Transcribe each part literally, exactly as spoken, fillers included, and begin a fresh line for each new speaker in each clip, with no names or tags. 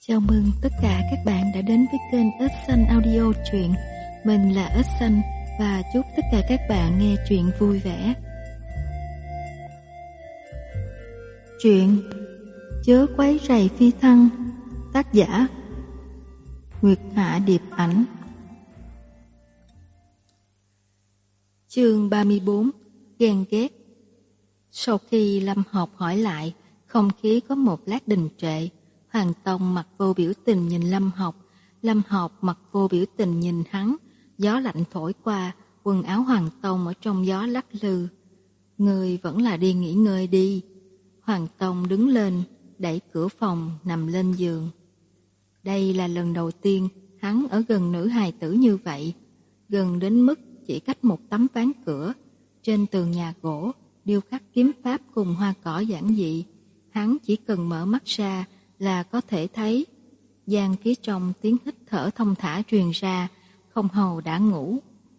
Chào mừng tất cả các bạn đã đến với kênh Ếch Xanh Audio truyện. Mình là Ếch Xanh và chúc tất cả các bạn nghe truyện vui vẻ. Truyện Chớ quấy rầy phi thăng, tác giả Nguyệt Hạ Điệp Ảnh. Chương ba mươi bốn. Ghen ghét. Sau khi Lâm Học hỏi lại, không khí có một lát đình trệ. Hoàng Tông mặt vô biểu tình nhìn Lâm Học, Lâm Học mặt vô biểu tình nhìn hắn. Gió lạnh thổi qua, quần áo Hoàng Tông ở trong gió lắc lư. Người vẫn là đi nghỉ ngơi đi. Hoàng Tông đứng lên, đẩy cửa phòng, nằm lên giường. Đây là lần đầu tiên hắn ở gần nữ hài tử như vậy, gần đến mức chỉ cách một tấm ván cửa. Trên tường nhà gỗ, điêu khắc kiếm pháp cùng hoa cỏ giản dị. Hắn chỉ cần mở mắt ra là có thể thấy. Gian phía trong tiếng hít thở thông thả truyền ra, Không Hầu đã ngủ.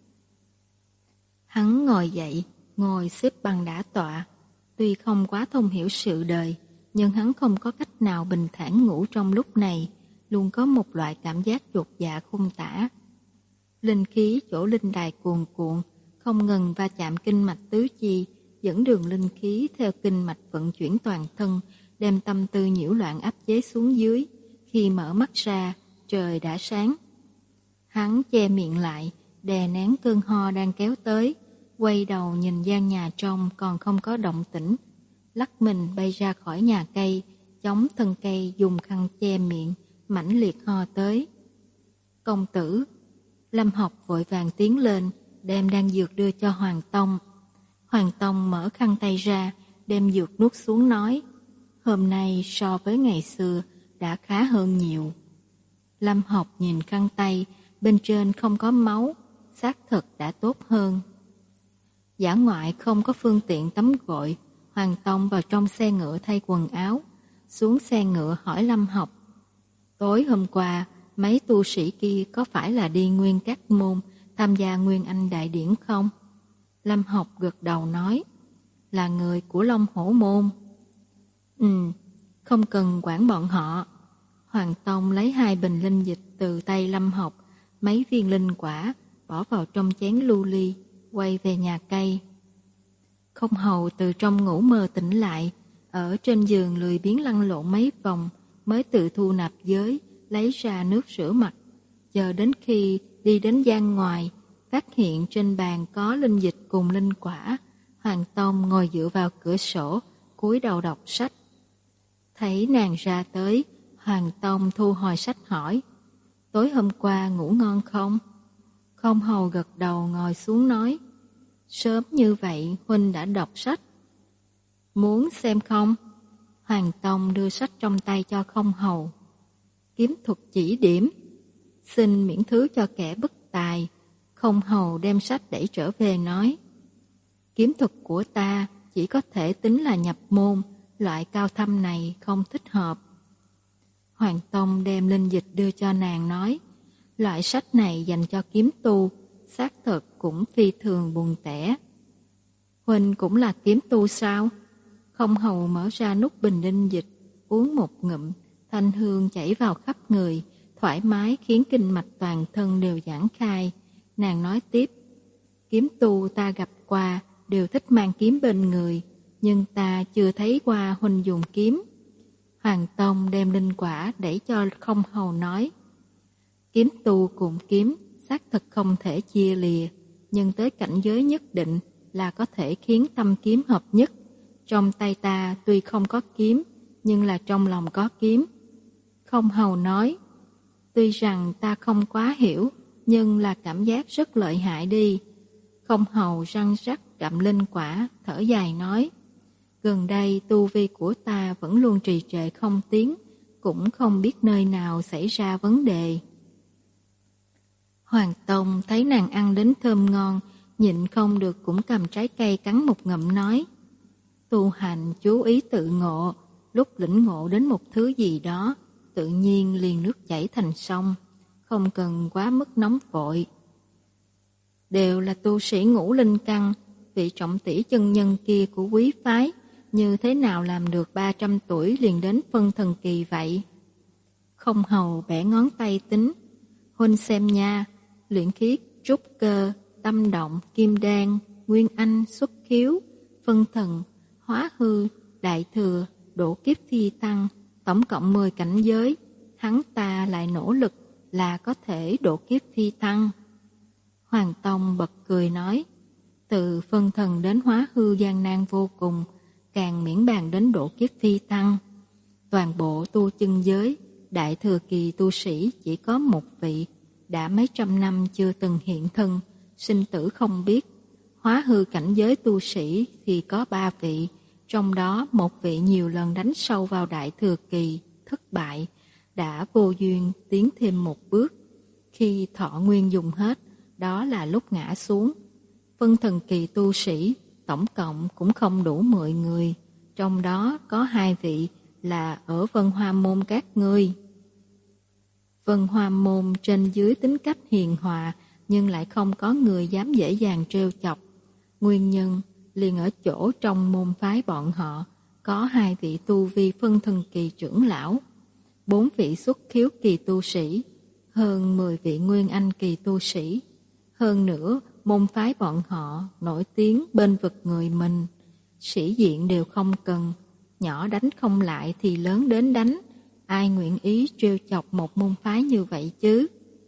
Hắn ngồi dậy, ngồi xếp bằng đả tọa. Tuy không quá thông hiểu sự đời, nhưng hắn không có cách nào bình thản ngủ trong lúc này, luôn có một loại cảm giác chột dạ không tả. Linh khí chỗ linh đài cuồn cuộn, không ngừng va chạm kinh mạch tứ chi, dẫn đường linh khí theo kinh mạch vận chuyển toàn thân, đem tâm tư nhiễu loạn áp chế xuống dưới. Khi mở mắt ra, trời đã sáng. Hắn che miệng lại, đè nén cơn ho đang kéo tới, quay đầu nhìn gian nhà trong còn không có động tĩnh, lắc mình bay ra khỏi nhà cây, chống thân cây dùng khăn che miệng, mãnh liệt ho tới. Công tử! Lâm Học vội vàng tiến lên, đem đan dược đưa cho Hoàng Tông. Hoàng Tông mở khăn tay ra, đem dược nuốt xuống nói: hôm nay so với ngày xưa đã khá hơn nhiều. Lâm Học nhìn khăn tay, bên trên không có máu, xác thực đã tốt hơn. Dã ngoại không có phương tiện tắm gội, Hoàng Tông vào trong xe ngựa thay quần áo, xuống xe ngựa hỏi Lâm Học: tối hôm qua, mấy tu sĩ kia có phải là đi Nguyên Các Môn tham gia Nguyên Anh Đại Điển không? Lâm Học gật đầu nói: là người của Long Hổ Môn. Ừ, không cần quản bọn họ. Hoàng Tông lấy hai bình linh dịch từ tay Lâm Học, mấy viên linh quả, bỏ vào trong chén lưu ly, quay về nhà cây. Không Hầu từ trong ngủ mơ tỉnh lại, ở trên giường lười biếng lăn lộn mấy vòng, mới tự thu nạp giới, lấy ra nước rửa mặt. Chờ đến khi đi đến gian ngoài, phát hiện trên bàn có linh dịch cùng linh quả. Hoàng Tông ngồi dựa vào cửa sổ, cúi đầu đọc sách. Thấy nàng ra tới, Hoàng Tông thu hồi sách hỏi: tối hôm qua ngủ ngon không? Không Hầu gật đầu ngồi xuống nói: sớm như vậy huynh đã đọc sách. Muốn xem không? Hoàng Tông đưa sách trong tay cho Không Hầu. Kiếm thuật chỉ điểm, xin miễn thứ cho kẻ bất tài. Không Hầu đem sách đẩy trở về nói: kiếm thuật của ta chỉ có thể tính là nhập môn, loại cao thâm này không thích hợp. Hoàng Tông đem linh dịch đưa cho nàng nói: loại sách này dành cho kiếm tu, xác thực cũng phi thường buồn tẻ. Huynh cũng là kiếm tu sao? Không Hầu mở ra nút bình linh dịch, uống một ngụm, thanh hương chảy vào khắp người, thoải mái khiến kinh mạch toàn thân đều giãn khai. Nàng nói tiếp: kiếm tu ta gặp qua đều thích mang kiếm bên người, nhưng ta chưa thấy qua huynh dùng kiếm. Hoàng Tông đem linh quả đẩy cho Không Hầu nói: kiếm tu cùng kiếm xác thực không thể chia lìa, nhưng tới cảnh giới nhất định là có thể khiến tâm kiếm hợp nhất. Trong tay ta tuy không có kiếm, nhưng là trong lòng có kiếm. Không Hầu nói: tuy rằng ta không quá hiểu, nhưng là cảm giác rất lợi hại đi. Không Hầu răng rắc gặm linh quả, thở dài nói: gần đây tu vi của ta vẫn luôn trì trệ không tiến, cũng không biết nơi nào xảy ra vấn đề. Hoàng Tông thấy nàng ăn đến thơm ngon, nhịn không được cũng cầm trái cây cắn một ngụm nói: tu hành chú ý tự ngộ, lúc lĩnh ngộ đến một thứ gì đó, tự nhiên liền nước chảy thành sông, không cần quá mức nóng vội. Đều là tu sĩ ngũ linh căn, vị trọng tỷ chân nhân kia của quý phái, như thế nào làm được ba trăm tuổi liền đến phân thần kỳ vậy? Không hầu bẻ ngón tay tính. Huynh xem nha, luyện khí, trúc cơ, tâm động, kim đan, nguyên anh, xuất khiếu, phân thần, hóa hư, đại thừa, độ kiếp phi thăng, tổng cộng mười cảnh giới, hắn ta lại nỗ lực là có thể độ kiếp phi thăng. Hoàng Tông bật cười nói, từ phân thần đến hóa hư gian nan vô cùng, càng miễn bàn đến độ kiếp phi thăng. Toàn bộ tu chân giới, đại thừa kỳ tu sĩ chỉ có một vị, đã mấy trăm năm chưa từng hiện thân, sinh tử không biết. Hóa hư cảnh giới tu sĩ thì có ba vị, trong đó một vị nhiều lần đánh sâu vào đại thừa kỳ, thất bại, đã vô duyên tiến thêm một bước. Khi thọ nguyên dùng hết, đó là lúc ngã xuống. Phân thần kỳ tu sĩ, tổng cộng cũng không đủ mười người, trong đó có hai vị là ở Vân Hoa Môn các ngươi. Vân Hoa Môn trên dưới tính cách hiền hòa, nhưng lại không có người dám dễ dàng trêu chọc. Nguyên nhân liền ở chỗ trong môn phái bọn họ có hai vị tu vi phân thần kỳ trưởng lão, bốn vị xuất khiếu kỳ tu sĩ, hơn mười vị nguyên anh kỳ tu sĩ. Hơn nữa, môn phái bọn họ nổi tiếng bên vực người mình, sĩ diện đều không cần, nhỏ đánh không lại thì lớn đến đánh, ai nguyện ý trêu chọc một môn phái như vậy chứ?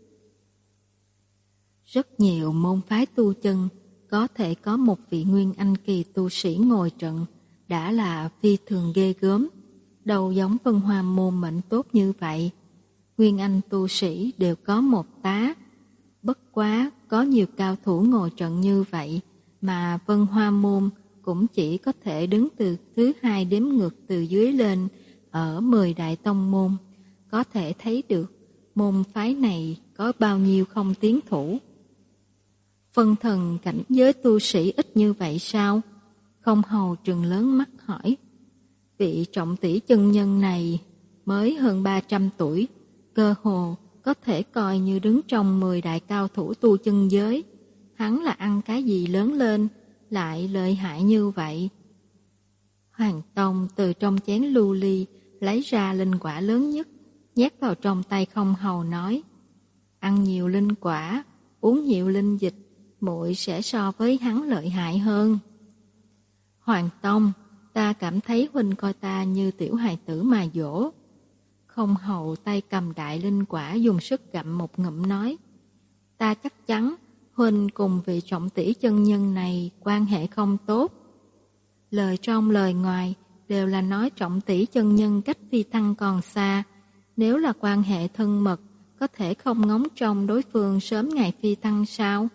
Rất nhiều môn phái tu chân có thể có một vị nguyên anh kỳ tu sĩ ngồi trận đã là phi thường ghê gớm, đâu giống Vân Hoa Môn mệnh tốt như vậy. Nguyên anh tu sĩ đều có một tá, bất quá có nhiều cao thủ ngồi trận như vậy mà Vân Hoa Môn cũng chỉ có thể đứng từ thứ hai đếm ngược từ dưới lên ở mười đại tông môn, có thể thấy được môn phái này có bao nhiêu không tiến thủ. Phân thần cảnh giới tu sĩ ít như vậy sao? Không hầu trừng lớn mắt hỏi. Vị trọng tỷ chân nhân này mới hơn ba trăm tuổi, cơ hồ có thể coi như đứng trong mười đại cao thủ tu chân giới. Hắn là ăn cái gì lớn lên, lại lợi hại như vậy? Hoàng Tông từ trong chén lưu ly lấy ra linh quả lớn nhất, nhét vào trong tay Không hầu nói, ăn nhiều linh quả, uống nhiều linh dịch, muội sẽ so với hắn lợi hại hơn. Hoàng Tông, ta cảm thấy huynh coi ta như tiểu hài tử mà dỗ. Không hầu tay cầm đại linh quả dùng sức gặm một ngụm nói, ta chắc chắn huynh cùng vị trọng tỷ chân nhân này quan hệ không tốt. Lời trong lời ngoài đều là nói trọng tỷ chân nhân cách phi thăng còn xa, nếu là quan hệ thân mật, có thể không ngóng trông đối phương sớm ngày phi thăng sao?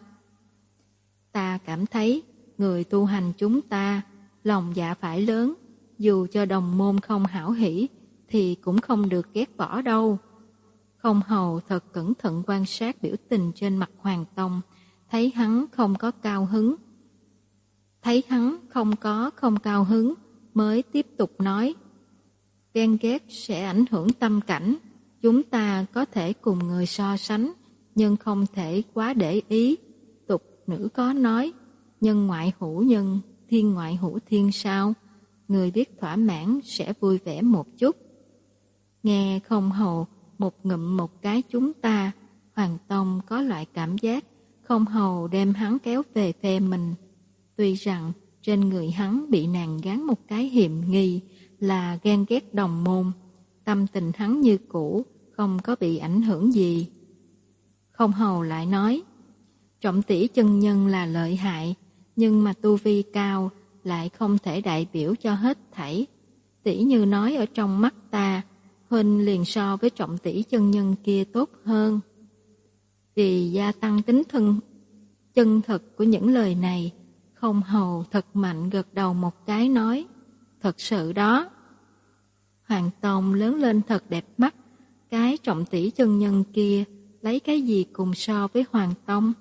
Ta cảm thấy người tu hành chúng ta lòng dạ phải lớn, dù cho đồng môn không hảo hỷ thì cũng không được ghét bỏ đâu. Không hầu thật cẩn thận quan sát biểu tình trên mặt Hoàng Tông, thấy hắn không có cao hứng. Thấy hắn không có không cao hứng mới tiếp tục nói, ghen ghét sẽ ảnh hưởng tâm cảnh, chúng ta có thể cùng người so sánh, nhưng không thể quá để ý. Tục nữ có nói, nhân ngoại hữu nhân, thiên ngoại hữu thiên sao? Người biết thỏa mãn sẽ vui vẻ một chút. Nghe Không hầu một ngụm một cái chúng ta, Hoàng Tông có loại cảm giác Không hầu đem hắn kéo về phe mình. Tuy rằng trên người hắn bị nàng gán một cái hiềm nghi là ghen ghét đồng môn, tâm tình hắn như cũ, không có bị ảnh hưởng gì. Không hầu lại nói, trọng tỷ chân nhân là lợi hại, nhưng mà tu vi cao lại không thể đại biểu cho hết thảy. Tỷ như nói ở trong mắt ta, huynh liền so với trọng tỷ chân nhân kia tốt hơn. Vì gia tăng tính thân chân thật của những lời này, Không hầu thật mạnh gật đầu một cái nói, thật sự đó. Hoàng Tông lớn lên thật đẹp mắt, cái trọng tỷ chân nhân kia lấy cái gì cùng so với Hoàng Tông?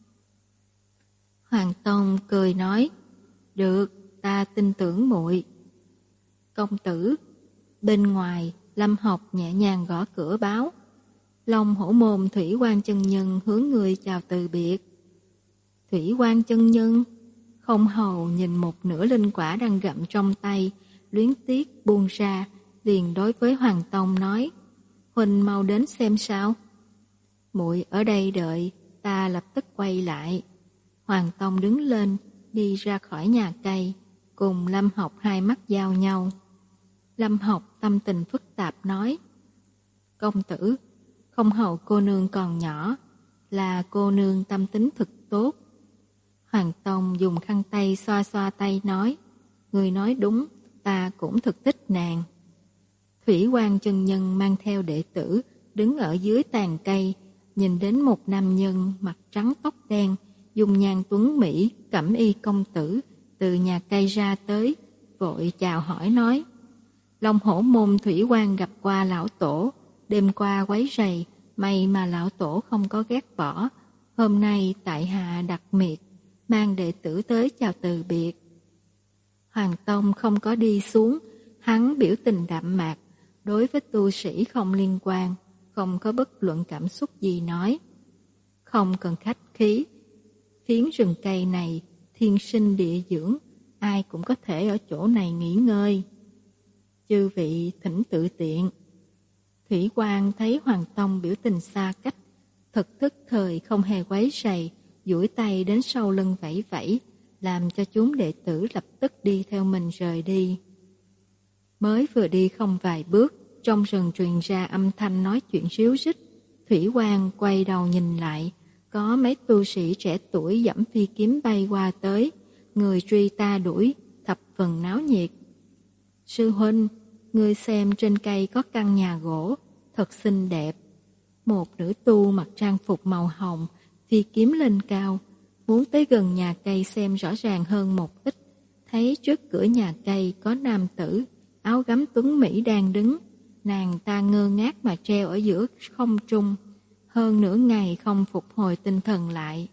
Hoàng Tông cười nói, được, ta tin tưởng muội. Công tử. Bên ngoài, Lâm Học nhẹ nhàng gõ cửa báo, Long Hổ Môn Thủy Quan chân nhân hướng người chào từ biệt. Thủy Quan chân nhân? Không hầu nhìn một nửa linh quả đang gặm trong tay, luyến tiếc buông ra, liền đối với Hoàng Tông nói, huynh mau đến xem sao. Muội ở đây đợi, ta lập tức quay lại. Hoàng Tông đứng lên, đi ra khỏi nhà cây, cùng Lâm Học hai mắt giao nhau. Lâm Học tâm tình phức tạp nói: Công tử, không hầu cô nương còn nhỏ, là cô nương tâm tính thực tốt. Hoàng Tông dùng khăn tay xoa xoa tay nói: Người nói đúng, ta cũng thực thích nàng. Thủy Quan chân nhân mang theo đệ tử, đứng ở dưới tàn cây, nhìn đến một nam nhân mặt trắng tóc đen, dung nhan tuấn mỹ, cẩm y công tử, từ nhà cây ra tới, vội chào hỏi nói: Long Hổ môn Thủy Quan gặp qua lão tổ, đêm qua quấy rầy, may mà lão tổ không có ghét bỏ. Hôm nay tại hạ đặc miệt, mang đệ tử tới chào từ biệt. Hoàng Tông không có đi xuống, hắn biểu tình đạm mạc, đối với tu sĩ không liên quan, không có bất luận cảm xúc gì nói: Không cần khách khí, phiến rừng cây này thiên sinh địa dưỡng, ai cũng có thể ở chỗ này nghỉ ngơi. Chư vị thỉnh tự tiện. Thủy Quan thấy Hoàng Tông biểu tình xa cách, thật thức thời không hề quấy rầy, duỗi tay đến sau lưng vẫy vẫy, làm cho chúng đệ tử lập tức đi theo mình rời đi. Mới vừa đi không vài bước, trong rừng truyền ra âm thanh nói chuyện ríu rít. Thủy Quan quay đầu nhìn lại, có mấy tu sĩ trẻ tuổi giẫm phi kiếm bay qua tới, người truy ta đuổi, thập phần náo nhiệt. Sư huynh, người xem trên cây có căn nhà gỗ, thật xinh đẹp. Một nữ tu mặc trang phục màu hồng, phi kiếm lên cao, muốn tới gần nhà cây xem rõ ràng hơn một ít. Thấy trước cửa nhà cây có nam tử, áo gấm tuấn mỹ đang đứng, nàng ta ngơ ngác mà treo ở giữa không trung, hơn nửa ngày không phục hồi tinh thần lại.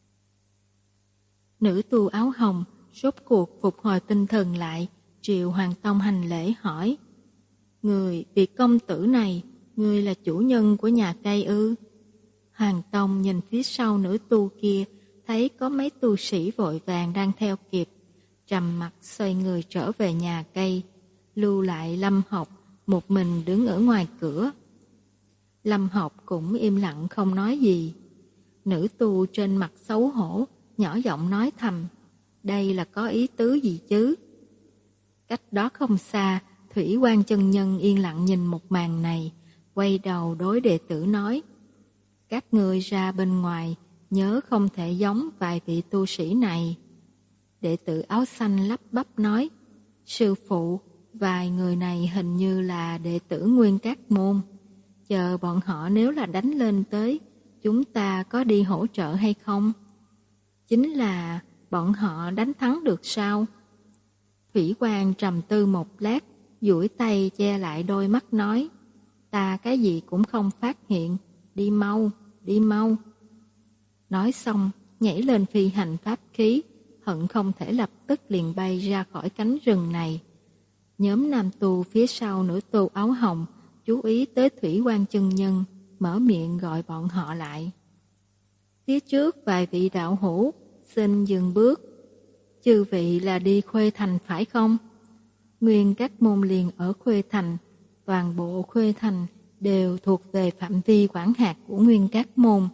Nữ tu áo hồng rốt cuộc phục hồi tinh thần lại, triều Hoàng Tông hành lễ hỏi: Người vị công tử này, người là chủ nhân của nhà cây ư? Hoàng Tông nhìn phía sau nữ tu kia, thấy có mấy tu sĩ vội vàng đang theo kịp, trầm mặt xoay người trở về nhà cây, lưu lại Lâm Học một mình đứng ở ngoài cửa. Lâm Học cũng im lặng không nói gì. Nữ tu trên mặt xấu hổ, nhỏ giọng nói thầm: Đây là có ý tứ gì chứ? Cách đó không xa, Thủy Quan chân nhân yên lặng nhìn một màn này, quay đầu đối đệ tử nói: Các ngươi ra bên ngoài, nhớ không thể giống vài vị tu sĩ này. Đệ tử áo xanh lắp bắp nói: Sư phụ, vài người này hình như là đệ tử Nguyên Các Môn. Chờ bọn họ nếu là đánh lên tới, chúng ta có đi hỗ trợ hay không? Chính là bọn họ đánh thắng được sao? Thủy Quan trầm tư một lát, duỗi tay che lại đôi mắt nói: Ta cái gì cũng không phát hiện, đi mau, đi mau. Nói xong, nhảy lên phi hành pháp khí, hận không thể lập tức liền bay ra khỏi cánh rừng này. Nhóm nam tu phía sau nữ tu áo hồng chú ý tới Thủy Quan chân nhân, mở miệng gọi bọn họ lại. Phía trước vài vị đạo hữu, xin dừng bước. Chư vị là đi Khuê Thành phải không? Nguyên Các Môn liền ở Khuê Thành, toàn bộ Khuê Thành đều thuộc về phạm vi quản hạt của Nguyên Các Môn.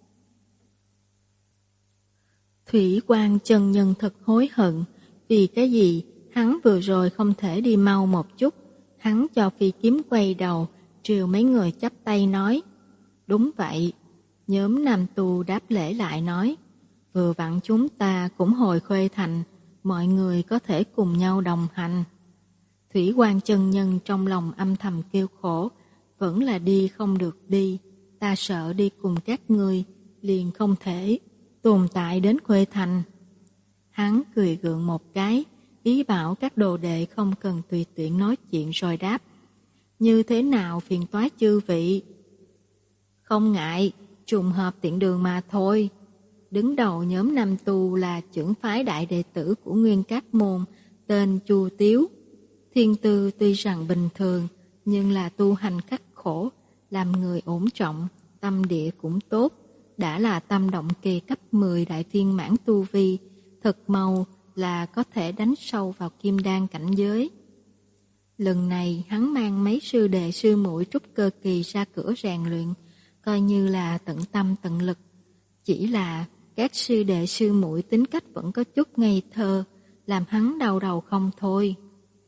Thủy Quan chân nhân thật hối hận, vì cái gì hắn vừa rồi không thể đi mau một chút. Hắn cho phi kiếm quay đầu, triều mấy người chắp tay nói: Đúng vậy. Nhóm nam tu đáp lễ lại nói: Vừa vặn chúng ta cũng hồi Khuê Thành, mọi người có thể cùng nhau đồng hành. Thủy Quan chân nhân trong lòng âm thầm kêu khổ, vẫn là đi không được đi, ta sợ đi cùng các ngươi, liền không thể tồn tại đến Khuê Thành. Hắn cười gượng một cái, ý bảo các đồ đệ không cần tùy tiện nói chuyện rồi đáp: Như thế nào phiền toái chư vị? Không ngại, trùng hợp tiện đường mà thôi. Đứng đầu nhóm nam tu là trưởng phái đại đệ tử của Nguyên Các Môn, tên Chu Tiếu. Thiên tư tuy rằng bình thường, nhưng là tu hành khắc khổ, làm người ổn trọng, tâm địa cũng tốt, đã là tâm động kỳ cấp mười đại viên mãn tu vi, thật mau là có thể đánh sâu vào kim đan cảnh giới. Lần này hắn mang mấy sư đệ sư muội trúc cơ kỳ ra cửa rèn luyện, coi như là tận tâm tận lực. Chỉ là các sư đệ sư muội tính cách vẫn có chút ngây thơ, làm hắn đau đầu không thôi.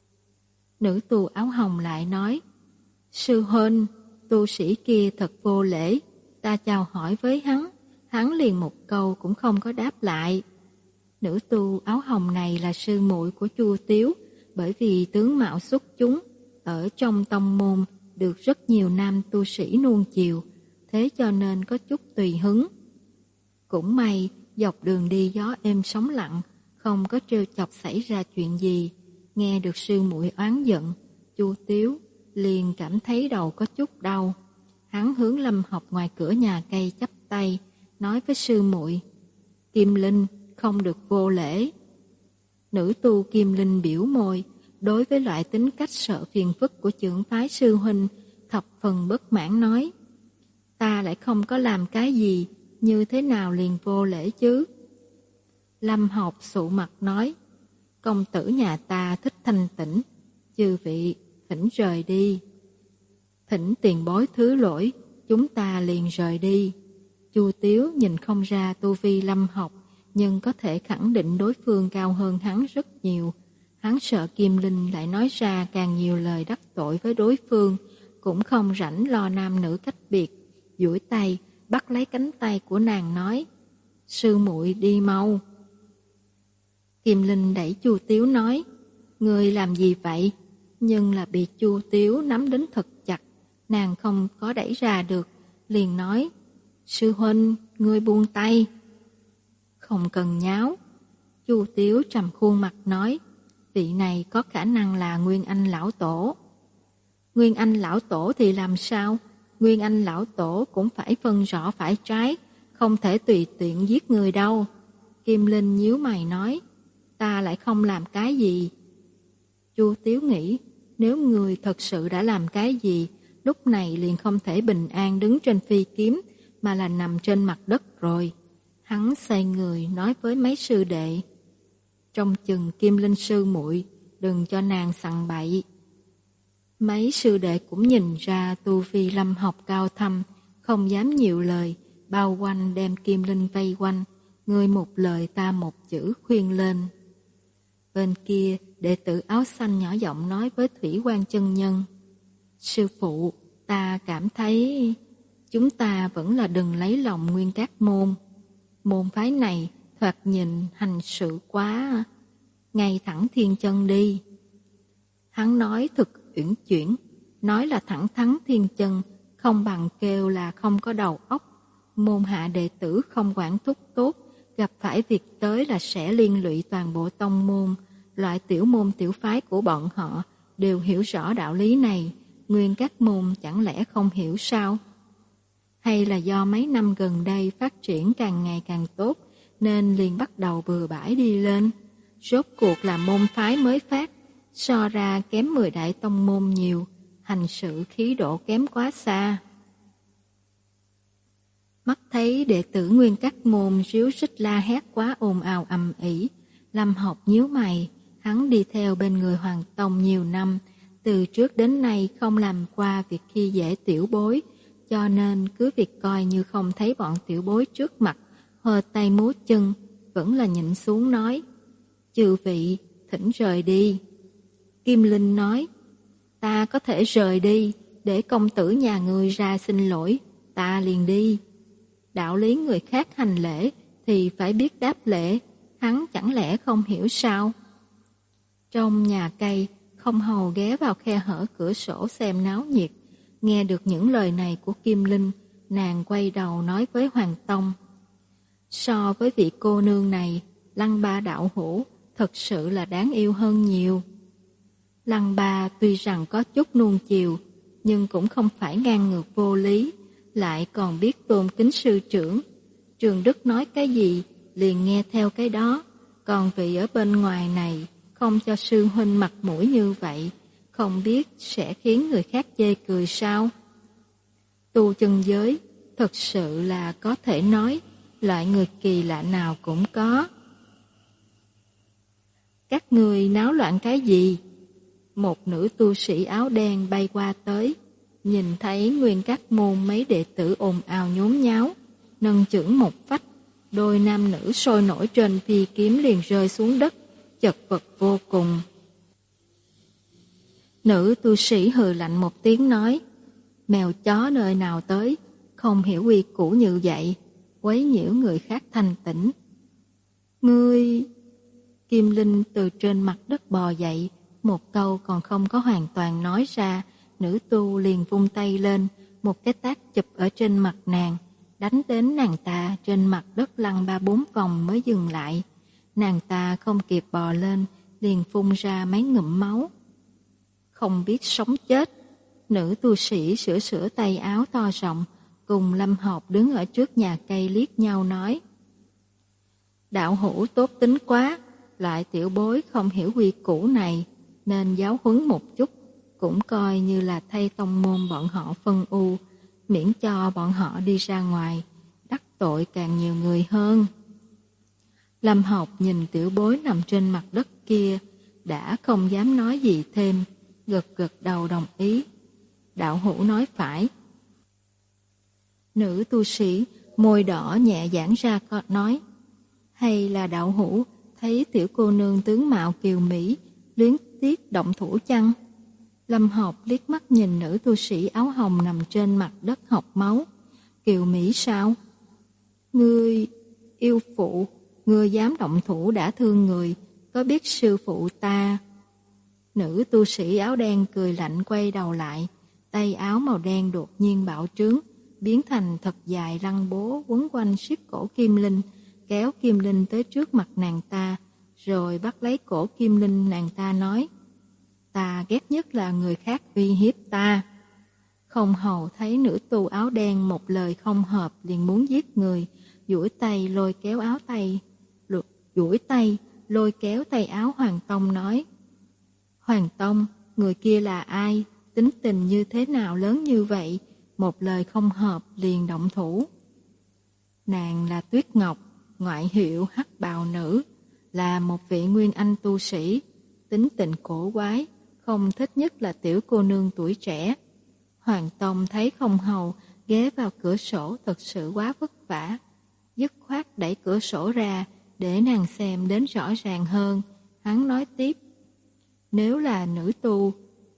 Nữ tu áo hồng lại nói, sư huynh, tu sĩ kia thật vô lễ, ta chào hỏi với hắn, hắn liền một câu cũng không có đáp lại. Nữ tu áo hồng này là sư muội của Chu Tiếu, bởi vì tướng mạo xuất chúng, ở trong tông môn được rất nhiều nam tu sĩ nuông chiều, thế cho nên có chút tùy hứng. Cũng may, dọc đường đi gió êm sóng lặng, không có trêu chọc xảy ra chuyện gì. Nghe được sư muội oán giận, Chu Tiếu liền cảm thấy đầu có chút đau. Hắn hướng Lâm Học ngoài cửa nhà cây chắp tay, nói với sư muội, Kim Linh không được vô lễ. Nữ tu Kim Linh biểu môi, đối với loại tính cách sợ phiền phức của trưởng phái sư huynh, thập phần bất mãn nói, ta lại không có làm cái gì, như thế nào liền vô lễ chứ? Lâm Học sụ mặt nói, công tử nhà ta thích thanh tĩnh, chư vị thỉnh rời đi. Thỉnh tiền bối thứ lỗi, chúng ta liền rời đi. Chu Tiếu nhìn không ra tu vi Lâm Học, nhưng có thể khẳng định đối phương cao hơn hắn rất nhiều. Hắn sợ Kim Linh lại nói ra càng nhiều lời đắc tội với đối phương, cũng không rảnh lo nam nữ cách biệt, duỗi tay bắt lấy cánh tay của nàng nói, sư muội đi mau. Kim Linh đẩy Chu Tiếu nói, ngươi làm gì vậy? Nhưng là bị Chu Tiếu nắm đến thật chặt, nàng không có đẩy ra được, liền nói, sư huynh, ngươi buông tay. Không cần nháo. Chu Tiếu trầm khuôn mặt nói, vị này có khả năng là Nguyên Anh lão tổ. Nguyên Anh lão tổ thì làm sao? Nguyên Anh lão tổ cũng phải phân rõ phải trái, không thể tùy tiện giết người đâu. Kim Linh nhíu mày nói, ta lại không làm cái gì. Chu Tiếu nghĩ, nếu người thật sự đã làm cái gì, lúc này liền không thể bình an đứng trên phi kiếm, mà là nằm trên mặt đất rồi. Hắn xoay người nói với mấy sư đệ, trông chừng Kim Linh sư muội, đừng cho nàng sằng bậy. Mấy sư đệ cũng nhìn ra tu vi Lâm Học cao thâm, không dám nhiều lời, bao quanh đem Kim Linh vây quanh, người một lời ta một chữ khuyên lên. Bên kia, đệ tử áo xanh nhỏ giọng nói với Thủy Quan chân nhân, sư phụ, ta cảm thấy chúng ta vẫn là đừng lấy lòng Nguyên Các môn. Môn phái này thoạt nhìn hành sự quá ngay thẳng thiên chân đi. Hắn nói thực uyển chuyển, nói là thẳng thắn thiên chân, không bằng kêu là không có đầu óc. Môn hạ đệ tử không quản thúc tốt, gặp phải việc tới là sẽ liên lụy toàn bộ tông môn. Loại tiểu môn tiểu phái của bọn họ đều hiểu rõ đạo lý này, Nguyên Các môn chẳng lẽ không hiểu sao? Hay là do mấy năm gần đây phát triển càng ngày càng tốt, nên liền bắt đầu bừa bãi đi lên. Rốt cuộc là môn phái mới phát, so ra kém mười đại tông môn nhiều, hành sự khí độ kém quá xa. Mắt thấy đệ tử Nguyên Các môn ríu rít la hét quá ồn ào ầm ĩ, Lâm Học nhíu mày, hắn đi theo bên người Hoàng Tông nhiều năm, từ trước đến nay không làm qua việc khi dễ tiểu bối, cho nên cứ việc coi như không thấy bọn tiểu bối trước mặt, hơ tay múa chân, vẫn là nhịn xuống nói, chư vị, thỉnh rời đi. Kim Linh nói, ta có thể rời đi, để công tử nhà người ra xin lỗi, ta liền đi. Đạo lý người khác hành lễ thì phải biết đáp lễ, hắn chẳng lẽ không hiểu sao? Trong nhà cây, không hầu ghé vào khe hở cửa sổ xem náo nhiệt, nghe được những lời này của Kim Linh, nàng quay đầu nói với Hoàng Tông, so với vị cô nương này, Lăng Ba đạo hữu thật sự là đáng yêu hơn nhiều. Lăng Ba tuy rằng có chút nuông chiều, nhưng cũng không phải ngang ngược vô lý, lại còn biết tôn kính sư trưởng. Trường Đức nói cái gì, liền nghe theo cái đó, còn vị ở bên ngoài này, không cho sư huynh mặt mũi như vậy, không biết sẽ khiến người khác chê cười sao? Tu chân giới, thật sự là có thể nói, loại người kỳ lạ nào cũng có. Các người náo loạn cái gì? một nữ tu sĩ áo đen bay qua tới, nhìn thấy Nguyên Các môn mấy đệ tử ồn ào nhốn nháo, nâng chưởng một phách, đôi nam nữ sôi nổi trên phi kiếm liền rơi xuống đất, chật vật vô cùng. Nữ tu sĩ hừ lạnh một tiếng nói, mèo chó nơi nào tới, không hiểu quy củ như vậy, quấy nhiễu người khác thanh tĩnh. Ngươi... Kim Linh từ trên mặt đất bò dậy, một câu còn không có hoàn toàn nói ra, nữ tu liền vung tay lên, một cái tát chụp ở trên mặt nàng, đánh đến nàng ta trên mặt đất lăn ba bốn vòng mới dừng lại. Nàng ta không kịp bò lên, liền phun ra mấy ngụm máu. Không biết sống chết, nữ tu sĩ sửa sửa tay áo to rộng, cùng Lâm Học đứng ở trước nhà cây liếc nhau nói. Đạo hữu tốt tính quá, lại tiểu bối không hiểu quy củ này, nên giáo huấn một chút, cũng coi như là thay tông môn bọn họ phân ưu, miễn cho bọn họ đi ra ngoài, đắc tội càng nhiều người hơn. Lâm Học nhìn tiểu bối nằm trên mặt đất kia, đã không dám nói gì thêm, gật gật đầu đồng ý. Đạo hữu nói phải. Nữ tu sĩ môi đỏ nhẹ giãn ra nói, hay là đạo hữu thấy tiểu cô nương tướng mạo kiều mỹ, luyến tiếc động thủ chăng? Lâm Học liếc mắt nhìn nữ tu sĩ áo hồng nằm trên mặt đất học máu. Kiều mỹ sao? Ngươi yêu phụ, ngươi dám động thủ đã thương người, có biết sư phụ ta? Nữ tu sĩ áo đen cười lạnh quay đầu lại, tay áo màu đen đột nhiên bạo trướng, biến thành thật dài lăng bố quấn quanh siết cổ Kim Linh, kéo Kim Linh tới trước mặt nàng ta, rồi bắt lấy cổ Kim Linh. Nàng ta nói, ta ghét nhất là người khác uy hiếp ta. Không hầu thấy nữ tu áo đen một lời không hợp liền muốn giết người, duỗi tay lôi kéo áo tay, duỗi tay lôi kéo tay áo Hoàng Tông nói, Hoàng Tông, người kia là ai? Tính tình như thế nào lớn như vậy? Một lời không hợp liền động thủ. Nàng là Tuyết Ngọc, ngoại hiệu Hắc Bào Nữ, là một vị nguyên anh tu sĩ, tính tình cổ quái, không thích nhất là tiểu cô nương tuổi trẻ. Hoàng Tông thấy không hầu ghé vào cửa sổ thật sự quá vất vả, dứt khoát đẩy cửa sổ ra để nàng xem đến rõ ràng hơn. Hắn nói tiếp, nếu là nữ tu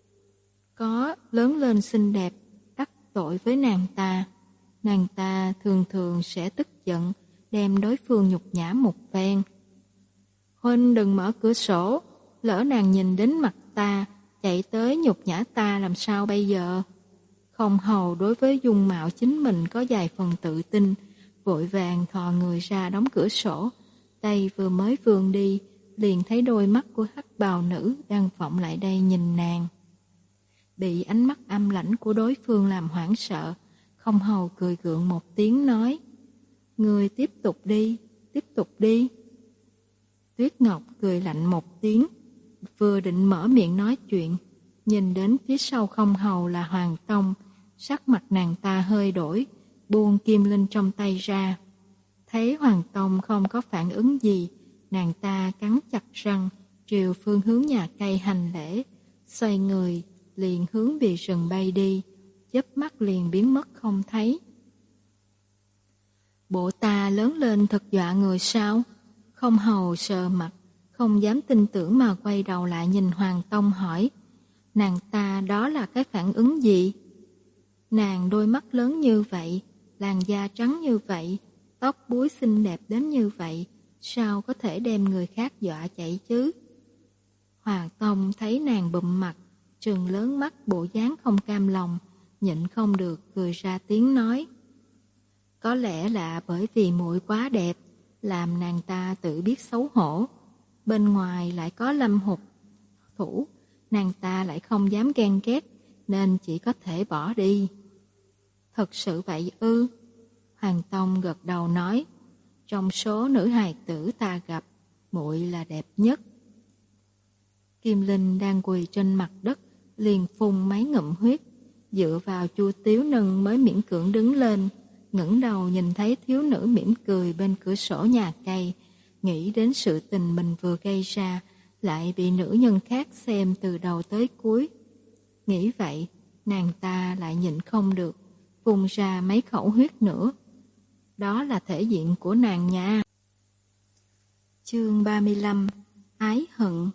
có lớn lên xinh đẹp đắc tội với nàng ta, nàng ta thường thường sẽ tức giận, đem đối phương nhục nhã một phen. Huynh đừng mở cửa sổ, lỡ nàng nhìn đến mặt ta, chạy tới nhục nhã ta làm sao bây giờ? Không hầu đối với dung mạo chính mình có vài phần tự tin, vội vàng thò người ra đóng cửa sổ, tay vừa mới vươn đi, liền thấy đôi mắt của Hắc Bào Nữ đang vọng lại đây nhìn nàng. Bị ánh mắt âm lãnh của đối phương làm hoảng sợ, không hầu cười gượng một tiếng nói, người tiếp tục đi, tiếp tục đi. Tuyết Ngọc cười lạnh một tiếng, vừa định mở miệng nói chuyện, nhìn đến phía sau không hầu là Hoàng Tông, sắc mặt nàng ta hơi đổi, buông Kim Linh trong tay ra. Thấy Hoàng Tông không có phản ứng gì, nàng ta cắn chặt răng, triều phương hướng nhà cây hành lễ, xoay người, liền hướng bìa rừng bay đi, chớp mắt liền biến mất không thấy. Bộ ta lớn lên thật dọa người sao? Không hầu sờ mặt, không dám tin tưởng mà quay đầu lại nhìn Hoàng Tông hỏi, nàng ta đó là cái phản ứng gì? Nàng đôi mắt lớn như vậy, làn da trắng như vậy, tóc búi xinh đẹp đến như vậy, sao có thể đem người khác dọa chạy chứ? Hoàng Tông thấy nàng bụm mặt, trừng lớn mắt bộ dáng không cam lòng, nhịn không được cười ra tiếng nói, có lẽ là bởi vì muội quá đẹp, làm nàng ta tự biết xấu hổ. Bên ngoài lại có Lâm Hục thủ, nàng ta lại không dám ghen ghét, nên chỉ có thể bỏ đi. Thật sự vậy ư? Hoàng Tông gật đầu nói, trong số nữ hài tử ta gặp, muội là đẹp nhất. Kim Linh đang quỳ trên mặt đất, liền phun mấy ngụm huyết, dựa vào Chu Tiếu Nâng mới miễn cưỡng đứng lên, ngẩng đầu nhìn thấy thiếu nữ mỉm cười bên cửa sổ nhà cây, nghĩ đến sự tình mình vừa gây ra, lại bị nữ nhân khác xem từ đầu tới cuối. Nghĩ vậy, nàng ta lại nhịn không được, phun ra mấy khẩu huyết nữa. Đó là thể diện của nàng nha. Chương ba mươi lăm. Ái hận.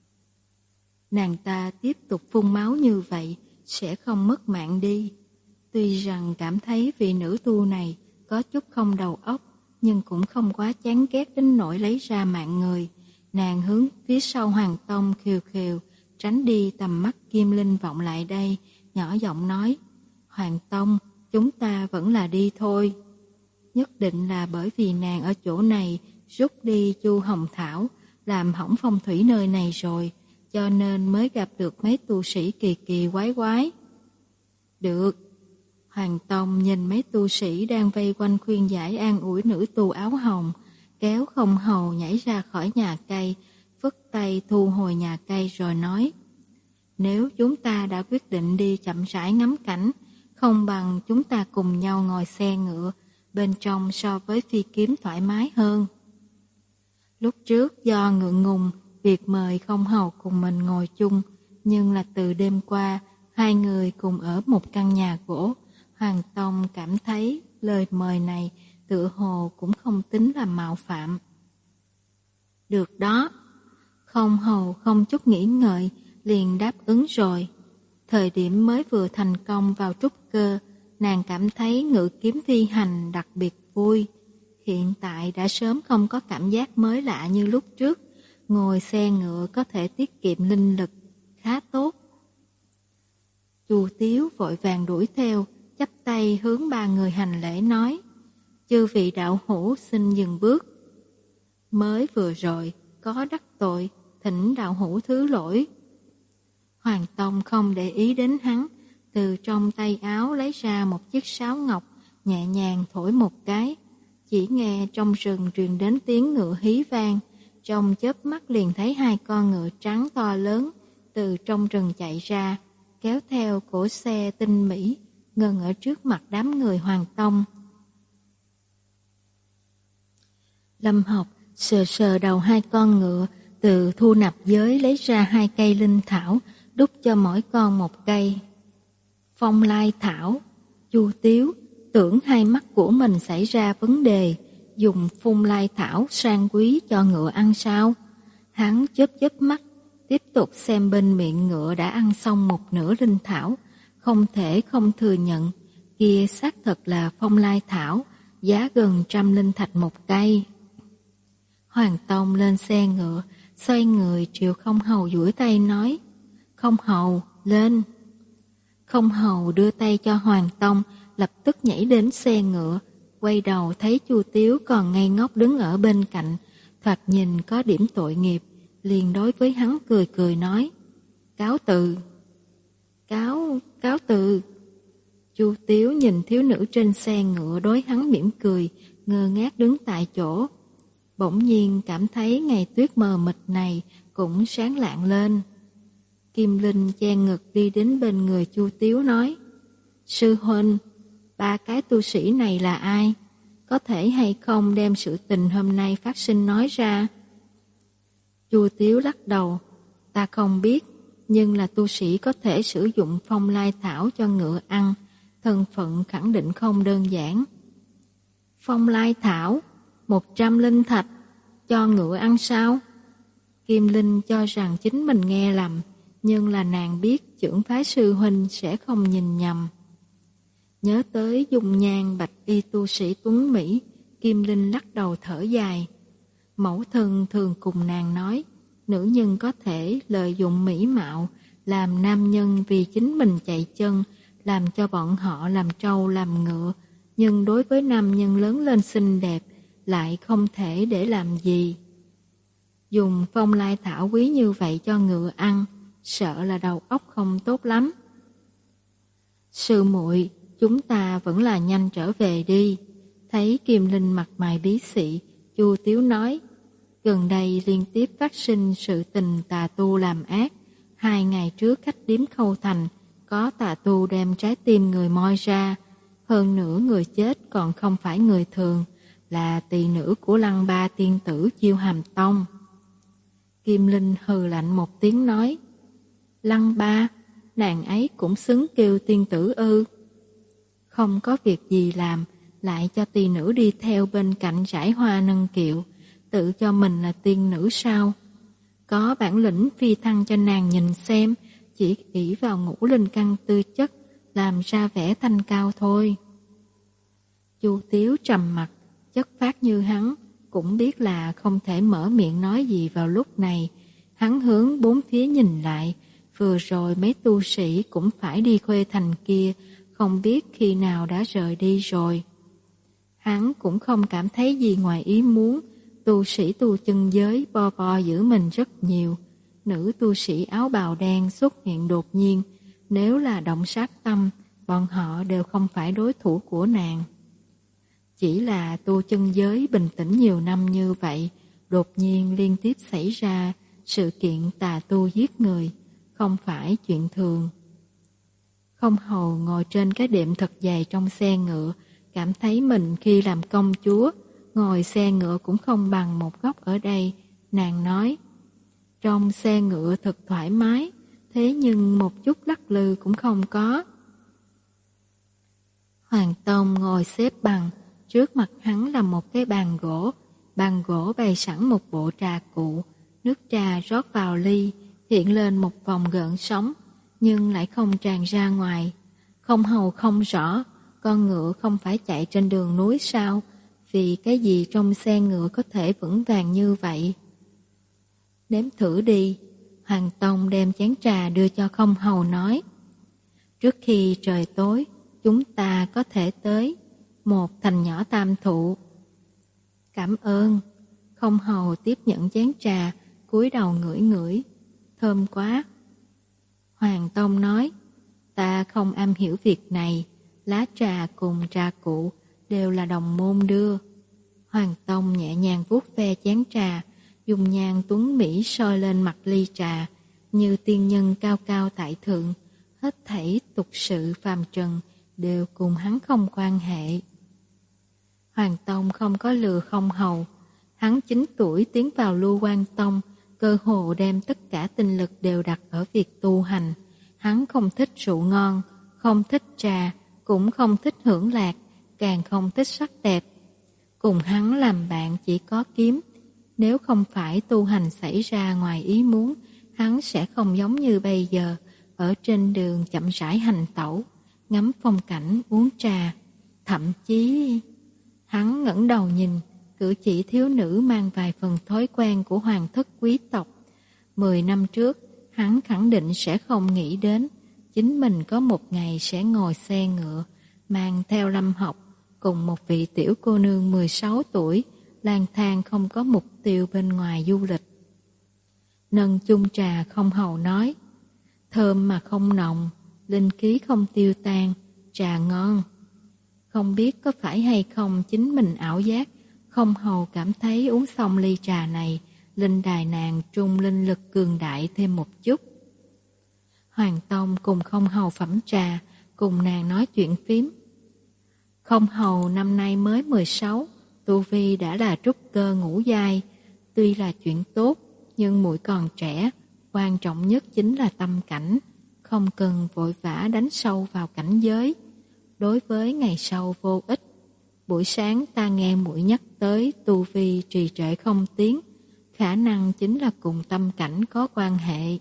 Nàng ta tiếp tục phun máu như vậy sẽ không mất mạng đi. Tuy rằng cảm thấy vị nữ tu này có chút không đầu óc, nhưng cũng không quá chán ghét đến nỗi lấy ra mạng người. Nàng hướng phía sau Hoàng Tông khều khều, tránh đi tầm mắt Kim Linh vọng lại đây, nhỏ giọng nói: Hoàng Tông, chúng ta vẫn là đi thôi. Nhất định là bởi vì nàng ở chỗ này rút đi Chu Hồng Thảo, làm hỏng phong thủy nơi này rồi, cho nên mới gặp được mấy tu sĩ kỳ kỳ quái quái. Được. Hoàng Tông nhìn mấy tu sĩ đang vây quanh khuyên giải an ủi nữ tu áo hồng, kéo Không Hầu nhảy ra khỏi nhà cây, phất tay thu hồi nhà cây rồi nói: Nếu chúng ta đã quyết định đi chậm rãi ngắm cảnh, không bằng chúng ta cùng nhau ngồi xe ngựa, bên trong so với phi kiếm thoải mái hơn. Lúc trước do ngượng ngùng việc mời Không Hầu cùng mình ngồi chung, nhưng là từ đêm qua hai người cùng ở một căn nhà gỗ, Hoàng Tông cảm thấy lời mời này tựa hồ cũng không tính là mạo phạm. Được đó. Không Hầu không chút nghĩ ngợi liền đáp ứng rồi. Thời điểm mới vừa thành công vào trúc cơ, nàng cảm thấy ngự kiếm phi hành đặc biệt vui. Hiện tại đã sớm không có cảm giác mới lạ như lúc trước, ngồi xe ngựa có thể tiết kiệm linh lực, khá tốt. Chu Tiếu vội vàng đuổi theo, chắp tay hướng ba người hành lễ nói: Chư vị đạo hữu xin dừng bước. Mới vừa rồi có đắc tội, thỉnh đạo hữu thứ lỗi. Hoàng Tông không để ý đến hắn, từ trong tay áo lấy ra một chiếc sáo ngọc, nhẹ nhàng thổi một cái. Chỉ nghe trong rừng truyền đến tiếng ngựa hí vang, trong chớp mắt liền thấy hai con ngựa trắng to lớn từ trong rừng chạy ra, kéo theo cỗ xe tinh mỹ, ngừng ở trước mặt đám người Hoàng Tông. Lâm Học sờ sờ đầu hai con ngựa, từ thu nạp giới lấy ra hai cây linh thảo, đút cho mỗi con một cây. Phong lai thảo. Chu Tiếu tưởng hai mắt của mình xảy ra vấn đề, dùng phong lai thảo sang quý cho ngựa ăn sao? Hắn chớp chớp mắt, tiếp tục xem bên miệng ngựa đã ăn xong một nửa linh thảo, không thể không thừa nhận, kia xác thật là phong lai thảo, giá gần trăm linh thạch một cây. Hoàng Tông lên xe ngựa, xoay người triệu Không Hầu duỗi tay nói: Không Hầu, lên. Không Hầu đưa tay cho Hoàng Tông, lập tức nhảy đến xe ngựa, quay đầu thấy Chu Tiếu còn ngây ngốc đứng ở bên cạnh, thoạt nhìn có điểm tội nghiệp, liền đối với hắn cười cười nói: Cáo từ. Cáo, cáo từ. Chu Tiếu nhìn thiếu nữ trên xe ngựa đối hắn mỉm cười, ngơ ngác đứng tại chỗ. Bỗng nhiên cảm thấy ngày tuyết mờ mịt này cũng sáng lạng lên. Kim Linh che ngực đi đến bên người Chu Tiếu nói: Sư huynh, ba cái tu sĩ này là ai? Có thể hay không đem sự tình hôm nay phát sinh nói ra? Chu Tiếu lắc đầu: Ta không biết, nhưng là tu sĩ có thể sử dụng phong lai thảo cho ngựa ăn, thân phận khẳng định không đơn giản. Phong lai thảo, một trăm linh thạch, cho ngựa ăn sao? Kim Linh cho rằng chính mình nghe lầm, nhưng là nàng biết chưởng phái sư huynh sẽ không nhìn nhầm. Nhớ tới dung nhan bạch y tu sĩ tuấn Mỹ, Kim Linh lắc đầu thở dài. Mẫu thân thường cùng nàng nói, nữ nhân có thể lợi dụng mỹ mạo, làm nam nhân vì chính mình chạy chân, làm cho bọn họ làm trâu làm ngựa, nhưng đối với nam nhân lớn lên xinh đẹp, lại không thể để làm gì. Dùng phong lai thảo quý như vậy cho ngựa ăn, sợ là đầu óc không tốt lắm. Sư muội, chúng ta vẫn là nhanh trở về đi. Thấy Kim Linh mặt mày bí xị, Chu Tiếu nói, gần đây liên tiếp phát sinh sự tình tà tu làm ác. Hai ngày trước khách điếm Khâu Thành, có tà tu đem trái tim người moi ra. Hơn nữa người chết còn không phải người thường, là tỳ nữ của Lăng Ba tiên tử Chiêu Hàm Tông. Kim Linh hừ lạnh một tiếng nói: Lăng Ba, nàng ấy cũng xứng kêu tiên tử ư? Không có việc gì làm, lại cho tỳ nữ đi theo bên cạnh rải hoa nâng kiệu, tự cho mình là tiên nữ sao? Có bản lĩnh phi thăng cho nàng nhìn xem, chỉ ỷ vào ngũ linh căn tư chất, làm ra vẻ thanh cao thôi. Chu Tiếu trầm mặt, chất phác như hắn, cũng biết là không thể mở miệng nói gì vào lúc này. Hắn hướng bốn phía nhìn lại, vừa rồi mấy tu sĩ cũng phải đi Khuê Thành kia, không biết khi nào đã rời đi rồi. Hắn cũng không cảm thấy gì ngoài ý muốn, tu sĩ tu chân giới bo bo giữ mình rất nhiều. Nữ tu sĩ áo bào đen xuất hiện đột nhiên, nếu là động sát tâm, bọn họ đều không phải đối thủ của nàng. Chỉ là tu chân giới bình tĩnh nhiều năm như vậy, đột nhiên liên tiếp xảy ra sự kiện tà tu giết người, không phải chuyện thường. Không Hầu ngồi trên cái đệm thật dày trong xe ngựa, cảm thấy mình khi làm công chúa, ngồi xe ngựa cũng không bằng một góc ở đây. Nàng nói, trong xe ngựa thật thoải mái, thế nhưng một chút lắc lư cũng không có. Hoàng Tông ngồi xếp bằng, trước mặt hắn là một cái bàn gỗ, bàn gỗ bày sẵn một bộ trà cụ, nước trà rót vào ly, hiện lên một vòng gợn sóng, nhưng lại không tràn ra ngoài. Không Hầu không rõ, con ngựa không phải chạy trên đường núi sao, vì cái gì trong xe ngựa có thể vững vàng như vậy. Nếm thử đi. Hoàng Tông đem chén trà đưa cho Không Hầu nói, trước khi trời tối, chúng ta có thể tới một thành nhỏ Tam Thụ. Cảm ơn. Không Hầu tiếp nhận chén trà, cúi đầu ngửi ngửi, thơm quá. Hoàng Tông nói, ta không am hiểu việc này, lá trà cùng trà cụ đều là đồng môn đưa. Hoàng Tông nhẹ nhàng vuốt ve chén trà, dùng nhang tuấn mỹ soi lên mặt ly trà, như tiên nhân cao cao tại thượng, hết thảy tục sự phàm trần đều cùng hắn không quan hệ. Hoàng Tông không có lừa Không Hầu, hắn chín tuổi tiến vào Lưu Quan Tông, cơ hồ đem tất cả tinh lực đều đặt ở việc tu hành. Hắn không thích rượu ngon, không thích trà, cũng không thích hưởng lạc, càng không thích sắc đẹp. Cùng hắn làm bạn chỉ có kiếm. Nếu không phải tu hành xảy ra ngoài ý muốn, hắn sẽ không giống như bây giờ, ở trên đường chậm rãi hành tẩu, ngắm phong cảnh, uống trà. Thậm chí, hắn ngẩng đầu nhìn, cử chỉ thiếu nữ mang vài phần thói quen của hoàng thất quý tộc. Mười năm trước, hắn khẳng định sẽ không nghĩ đến chính mình có một ngày sẽ ngồi xe ngựa, mang theo Lâm Học, cùng một vị tiểu cô nương mười sáu tuổi, lang thang không có mục tiêu bên ngoài du lịch. Nâng chung trà Không Hầu nói, thơm mà không nồng, linh khí không tiêu tan, trà ngon. Không biết có phải hay không chính mình ảo giác, Không Hầu cảm thấy uống xong ly trà này, linh đài nàng trung linh lực cường đại thêm một chút. Hoàng Tông cùng Không Hầu phẩm trà, cùng nàng nói chuyện phím. Không Hầu năm nay mới mười sáu, tu vi đã là trúc cơ ngũ giai, tuy là chuyện tốt, nhưng muội còn trẻ, quan trọng nhất chính là tâm cảnh, không cần vội vã đánh sâu vào cảnh giới. Đối với ngày sau vô ích. Buổi sáng ta nghe muội nhắc tới tu vi trì trệ không tiến, khả năng chính là cùng tâm cảnh có quan hệ.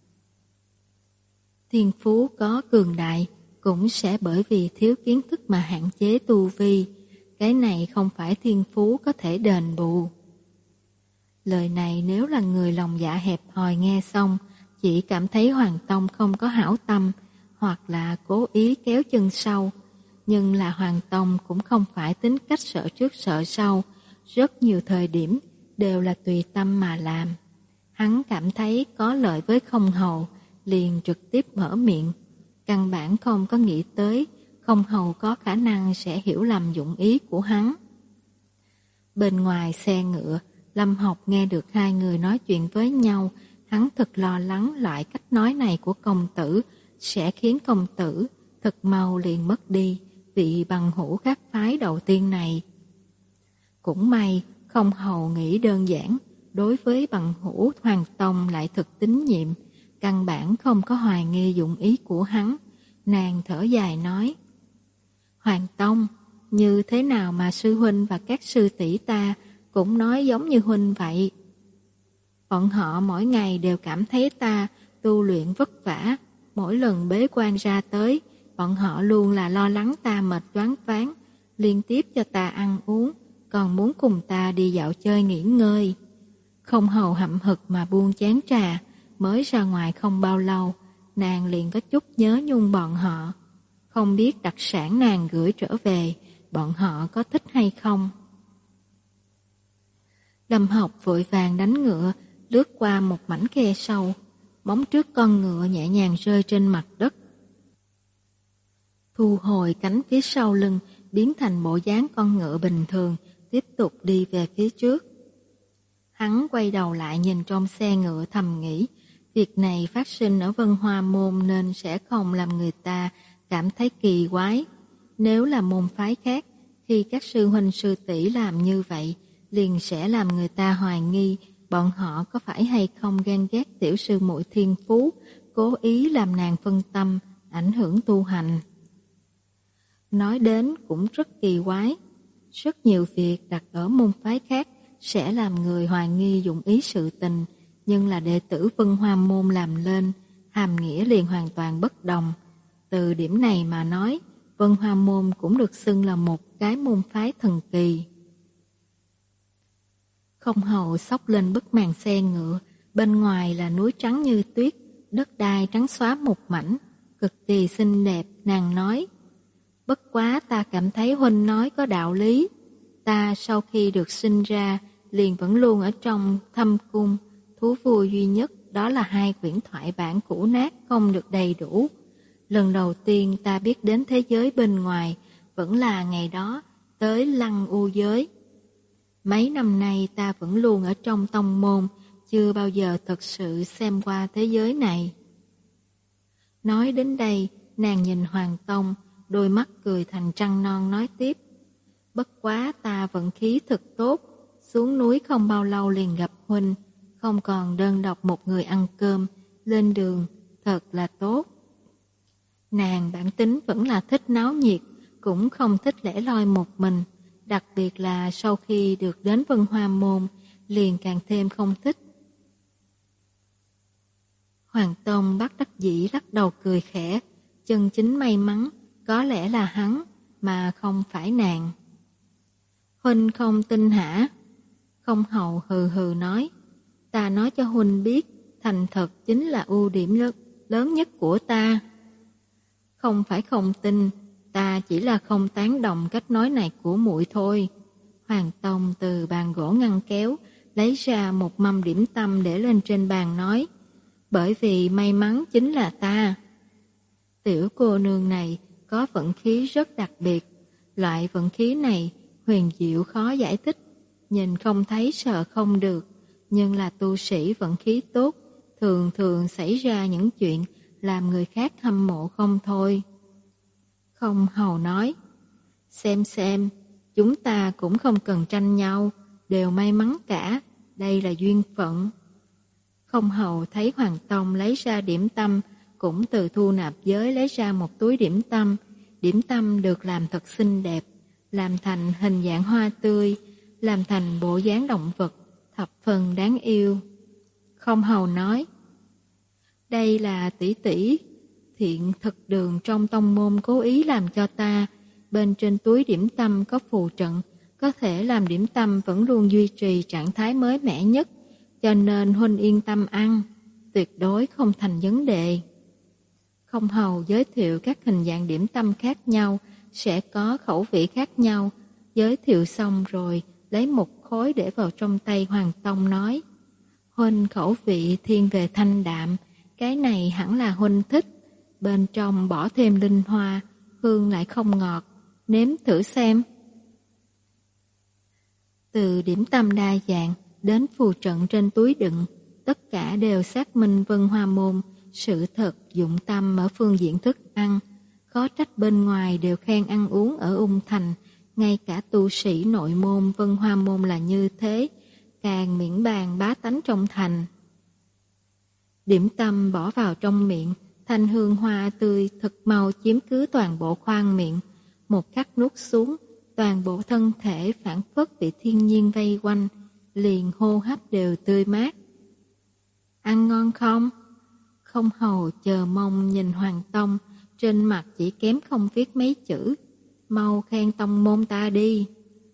Thiên phú có cường đại, cũng sẽ bởi vì thiếu kiến thức mà hạn chế tu vi. Cái này không phải thiên phú có thể đền bù. Lời này nếu là người lòng dạ hẹp hòi nghe xong, chỉ cảm thấy Hoàng Tông không có hảo tâm, hoặc là cố ý kéo chân sau. Nhưng là Hoàng Tông cũng không phải tính cách sợ trước sợ sau, rất nhiều thời điểm đều là tùy tâm mà làm. Hắn cảm thấy có lợi với Không Hầu, liền trực tiếp mở miệng, căn bản không có nghĩ tới Không Hầu có khả năng sẽ hiểu lầm dụng ý của hắn. Bên ngoài xe ngựa, Lâm Học nghe được hai người nói chuyện với nhau, hắn thật lo lắng loại cách nói này của công tử sẽ khiến công tử thật mau liền mất đi vị bằng hữu khác phái đầu tiên này. Cũng may, Không Hầu nghĩ đơn giản, đối với bằng hữu Hoàng Tông lại thật tín nhiệm, căn bản không có hoài nghi dụng ý của hắn. Nàng thở dài nói: Hoàng Tông, như thế nào mà sư huynh và các sư tỷ ta cũng nói giống như huynh vậy? Bọn họ mỗi ngày đều cảm thấy ta tu luyện vất vả, mỗi lần bế quan ra tới, bọn họ luôn là lo lắng ta mệt choáng váng, liên tiếp cho ta ăn uống, còn muốn cùng ta đi dạo chơi nghỉ ngơi. Không hầu hậm hực mà buông chén trà, mới ra ngoài không bao lâu, nàng liền có chút nhớ nhung bọn họ. Không biết đặc sản nàng gửi trở về, bọn họ có thích hay không? Lâm Học vội vàng đánh ngựa, lướt qua một mảnh khe sâu, móng trước con ngựa nhẹ nhàng rơi trên mặt đất. Thu hồi cánh phía sau lưng, biến thành bộ dáng con ngựa bình thường, tiếp tục đi về phía trước. Hắn quay đầu lại nhìn trong xe ngựa thầm nghĩ, việc này phát sinh ở Vân Hoa Môn nên sẽ không làm người ta cảm thấy kỳ quái. Nếu là môn phái khác, khi các sư huynh sư tỷ làm như vậy, liền sẽ làm người ta hoài nghi bọn họ có phải hay không ghen ghét tiểu sư muội thiên phú, cố ý làm nàng phân tâm, ảnh hưởng tu hành. Nói đến cũng rất kỳ quái, rất nhiều việc đặt ở môn phái khác sẽ làm người hoài nghi dụng ý sự tình, nhưng là đệ tử Vân Hoa Môn làm lên, hàm nghĩa liền hoàn toàn bất đồng. Từ điểm này mà nói, Vân Hoa Môn cũng được xưng là một cái môn phái thần kỳ. Không hầu xốc lên bức màn xe ngựa, bên ngoài là núi trắng như tuyết, đất đai trắng xóa một mảnh, cực kỳ xinh đẹp. Nàng nói: Bất quá ta cảm thấy huynh nói có đạo lý. Ta sau khi được sinh ra, liền vẫn luôn ở trong thâm cung, thú vui duy nhất đó là hai quyển thoại bản cũ nát không được đầy đủ. Lần đầu tiên ta biết đến thế giới bên ngoài, vẫn là ngày đó tới Lăng U giới. Mấy năm nay ta vẫn luôn ở trong tông môn, chưa bao giờ thật sự xem qua thế giới này. Nói đến đây, nàng nhìn Hoàng Tông, đôi mắt cười thành trăng non nói tiếp: Bất quá ta vận khí thật tốt, xuống núi không bao lâu liền gặp huynh, không còn đơn độc một người ăn cơm, lên đường thật là tốt. Nàng bản tính vẫn là thích náo nhiệt, cũng không thích lẻ loi một mình, đặc biệt là sau khi được đến Vân Hoa Môn, liền càng thêm không thích. Hoàng Tông bắt đắc dĩ lắc đầu cười khẽ, chân chính may mắn có lẽ là hắn, mà không phải nàng. Huynh không tin hả? Không hầu hừ hừ nói: Ta nói cho huynh biết, thành thật chính là ưu điểm lớn, lớn nhất của ta. Không phải không tin, ta chỉ là không tán đồng cách nói này của muội thôi. Hoàng Tông từ bàn gỗ ngăn kéo lấy ra một mâm điểm tâm để lên trên bàn nói: Bởi vì may mắn chính là ta. Tiểu cô nương này có vận khí rất đặc biệt, loại vận khí này huyền diệu khó giải thích, nhìn không thấy sợ không được, nhưng là tu sĩ vận khí tốt, thường thường xảy ra những chuyện làm người khác hâm mộ không thôi. Không hầu nói: Xem xem, chúng ta cũng không cần tranh nhau, đều may mắn cả, đây là duyên phận. Không hầu thấy Hoàng Tông lấy ra điểm tâm, cũng từ thu nạp giới lấy ra một túi điểm tâm. Điểm tâm được làm thật xinh đẹp, làm thành hình dạng hoa tươi, làm thành bộ dáng động vật, thập phần đáng yêu. Không hầu nói: Đây là tỷ tỷ thiện thực đường trong tông môn cố ý làm cho ta, bên trên túi điểm tâm có phù trận, có thể làm điểm tâm vẫn luôn duy trì trạng thái mới mẻ nhất, cho nên huynh yên tâm ăn, tuyệt đối không thành vấn đề. Không hầu giới thiệu các hình dạng điểm tâm khác nhau, sẽ có khẩu vị khác nhau. Giới thiệu xong rồi, lấy một khối để vào trong tay Hoàng Tông nói: Huynh khẩu vị thiên về thanh đạm, cái này hẳn là huynh thích. Bên trong bỏ thêm linh hoa, hương lại không ngọt, nếm thử xem. Từ điểm tâm đa dạng đến phù trận trên túi đựng, tất cả đều xác minh Vân Hoa Môn sự thật dụng tâm ở phương diện thức ăn. Khó trách bên ngoài đều khen ăn uống ở Ung Thành, ngay cả tu sĩ nội môn Vân Hoa Môn là như thế. càng miễn bàn bá tánh trong thành. Điểm tâm bỏ vào trong miệng, thanh hương hoa tươi thật mau chiếm cứ toàn bộ khoang miệng. Một khắc nuốt xuống, toàn bộ thân thể phảng phất bị thiên nhiên vây quanh, liền hô hấp đều tươi mát. Ăn ngon không? Không hầu chờ mong nhìn Hoàng Tông, trên mặt chỉ kém không viết mấy chữ. Mau khen tông môn ta đi.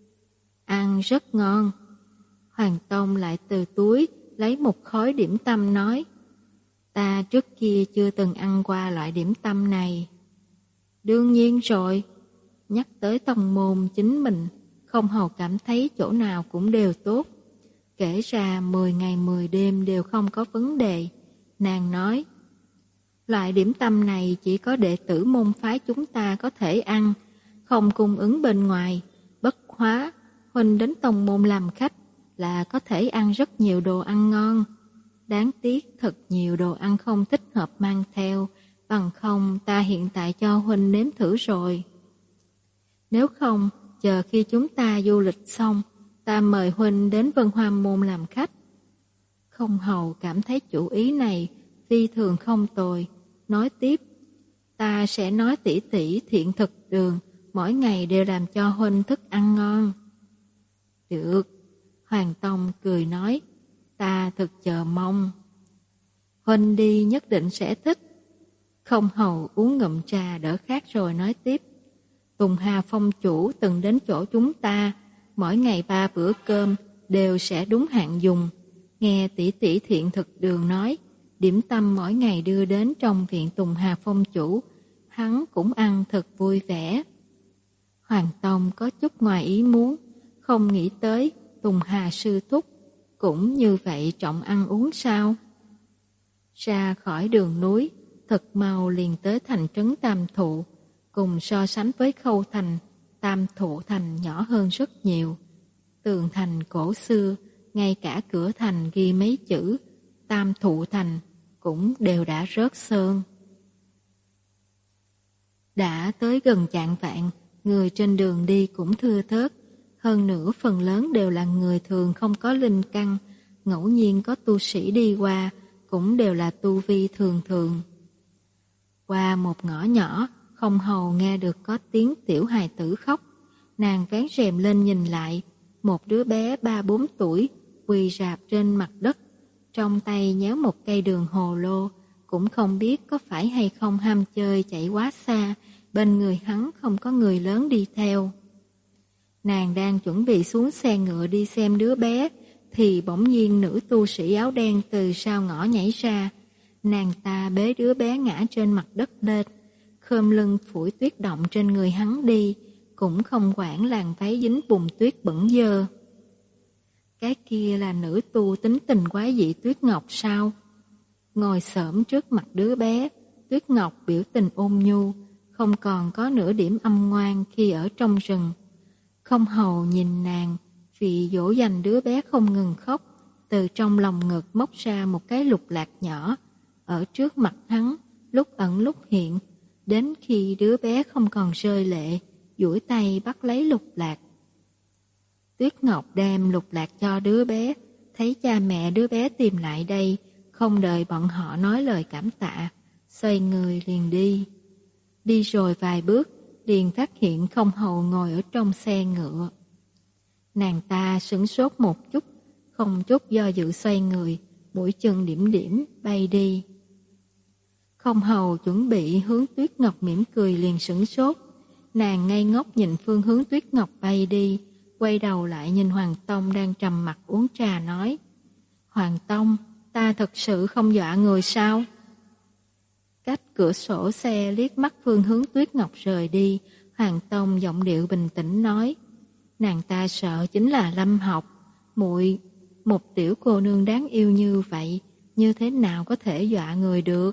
Ăn rất ngon. Hoàng Tông lại từ túi lấy một khối điểm tâm nói. Ta trước kia chưa từng ăn qua loại điểm tâm này. Đương nhiên rồi. Nhắc tới tông môn chính mình, không hầu cảm thấy chỗ nào cũng đều tốt. Kể ra mười ngày mười đêm đều không có vấn đề. Nàng nói, loại điểm tâm này chỉ có đệ tử môn phái chúng ta có thể ăn, không cung ứng bên ngoài. Bất hóa, huynh đến tông môn làm khách là có thể ăn rất nhiều đồ ăn ngon. Đáng tiếc thật nhiều đồ ăn không thích hợp mang theo, bằng không ta hiện tại cho huynh nếm thử rồi. Nếu không, chờ khi chúng ta du lịch xong, ta mời huynh đến Vân Hoa Môn làm khách. Không hầu cảm thấy chủ ý này phi thường không tồi, nói tiếp, ta sẽ nói tỉ tỉ thiện thực đường, mỗi ngày đều làm cho huynh thức ăn ngon. Được, Hoàng Tông cười nói, ta thực chờ mong. Huynh đi nhất định sẽ thích. Không hầu uống ngụm trà đỡ khát rồi nói tiếp. Tùng Hà Phong chủ từng đến chỗ chúng ta, mỗi ngày ba bữa cơm đều sẽ đúng hạn dùng. Nghe tỷ tỷ thiện thực đường nói, điểm tâm mỗi ngày đưa đến trong viện Tùng Hà Phong chủ, hắn cũng ăn thật vui vẻ. Hoàng Tông có chút ngoài ý muốn, không nghĩ tới Tùng Hà sư thúc cũng như vậy trọng ăn uống sao? Ra khỏi đường núi, thật mau liền tới thành trấn Tam Thụ, cùng so sánh với Khâu Thành, Tam Thụ Thành nhỏ hơn rất nhiều. Tường thành cổ xưa, ngay cả cửa thành ghi mấy chữ Tam Thụ Thành cũng đều đã rớt sơn. Đã tới gần chạng vạng, người trên đường đi cũng thưa thớt, hơn nữa phần lớn đều là người thường không có linh căn, ngẫu nhiên có tu sĩ đi qua, cũng đều là tu vi thường thường. Qua một ngõ nhỏ, không hầu nghe được có tiếng tiểu hài tử khóc, nàng vén rèm lên nhìn lại, một đứa bé ba bốn tuổi quỳ rạp trên mặt đất, trong tay nhéo một cây đường hồ lô, cũng không biết có phải hay không ham chơi chạy quá xa, bên người hắn không có người lớn đi theo. Nàng đang chuẩn bị xuống xe ngựa đi xem đứa bé, thì bỗng nhiên nữ tu sĩ áo đen từ sau ngõ nhảy ra. Nàng ta bế đứa bé ngã trên mặt đất lên, khom lưng phủi tuyết động trên người hắn đi, cũng không quản làn váy dính bùn tuyết bẩn dơ. Cái kia là nữ tu tính tình quái dị Tuyết Ngọc sao? Ngồi xổm trước mặt đứa bé, Tuyết Ngọc biểu tình ôn nhu, không còn có nửa điểm âm ngoan khi ở trong rừng. Không hầu nhìn nàng, vì dỗ dành đứa bé không ngừng khóc, từ trong lòng ngực móc ra một cái lục lạc nhỏ, ở trước mặt hắn, lúc ẩn lúc hiện, đến khi đứa bé không còn rơi lệ, duỗi tay bắt lấy lục lạc. Tuyết Ngọc đem lục lạc cho đứa bé, thấy cha mẹ đứa bé tìm lại đây, không đợi bọn họ nói lời cảm tạ, xoay người liền đi. Đi rồi vài bước, liền phát hiện không hầu ngồi ở trong xe ngựa. Nàng ta sửng sốt một chút, không chút do dự xoay người, mũi chân điểm điểm bay đi. Không hầu chuẩn bị hướng Tuyết Ngọc mỉm cười liền sửng sốt, nàng ngây ngốc nhìn phương hướng Tuyết Ngọc bay đi, quay đầu lại nhìn Hoàng Tông đang trầm mặt uống trà nói, Hoàng Tông, ta thật sự không dọa người sao? Cách cửa sổ xe liếc mắt phương hướng Tuyết Ngọc rời đi, Hoàng Tông giọng điệu bình tĩnh nói, nàng ta sợ chính là Lâm Học, muội, một tiểu cô nương đáng yêu như vậy, như thế nào có thể dọa người được?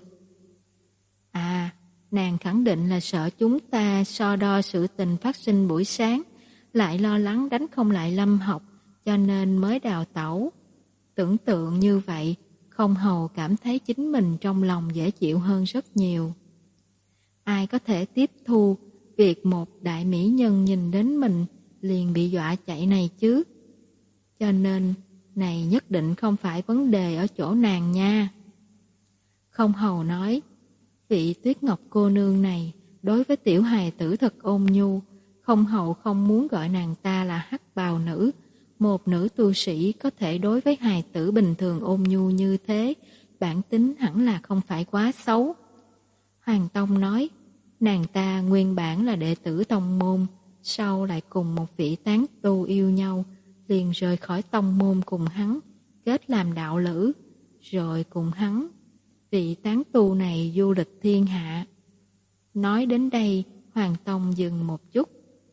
À, nàng khẳng định là sợ chúng ta so đo sự tình phát sinh buổi sáng, lại lo lắng đánh không lại Lâm Học, cho nên mới đào tẩu. Tưởng tượng như vậy, không hầu cảm thấy chính mình trong lòng dễ chịu hơn rất nhiều. Ai có thể tiếp thu việc một đại mỹ nhân nhìn đến mình liền bị dọa chạy này chứ? Cho nên, này nhất định không phải vấn đề ở chỗ nàng nha. Không hầu nói, vị Tuyết Ngọc cô nương này đối với tiểu hài tử thật ôn nhu, không hầu không muốn gọi nàng ta là hắc bào nữ. Một nữ tu sĩ có thể đối với hài tử bình thường ôn nhu như thế, bản tính hẳn là không phải quá xấu. Hoàng Tông nói, nàng ta nguyên bản là đệ tử tông môn, sau lại cùng một vị tán tu yêu nhau, liền rời khỏi tông môn cùng hắn, kết làm đạo lữ, rồi cùng hắn. Vị tán tu này du lịch thiên hạ. Nói đến đây, Hoàng Tông dừng một chút.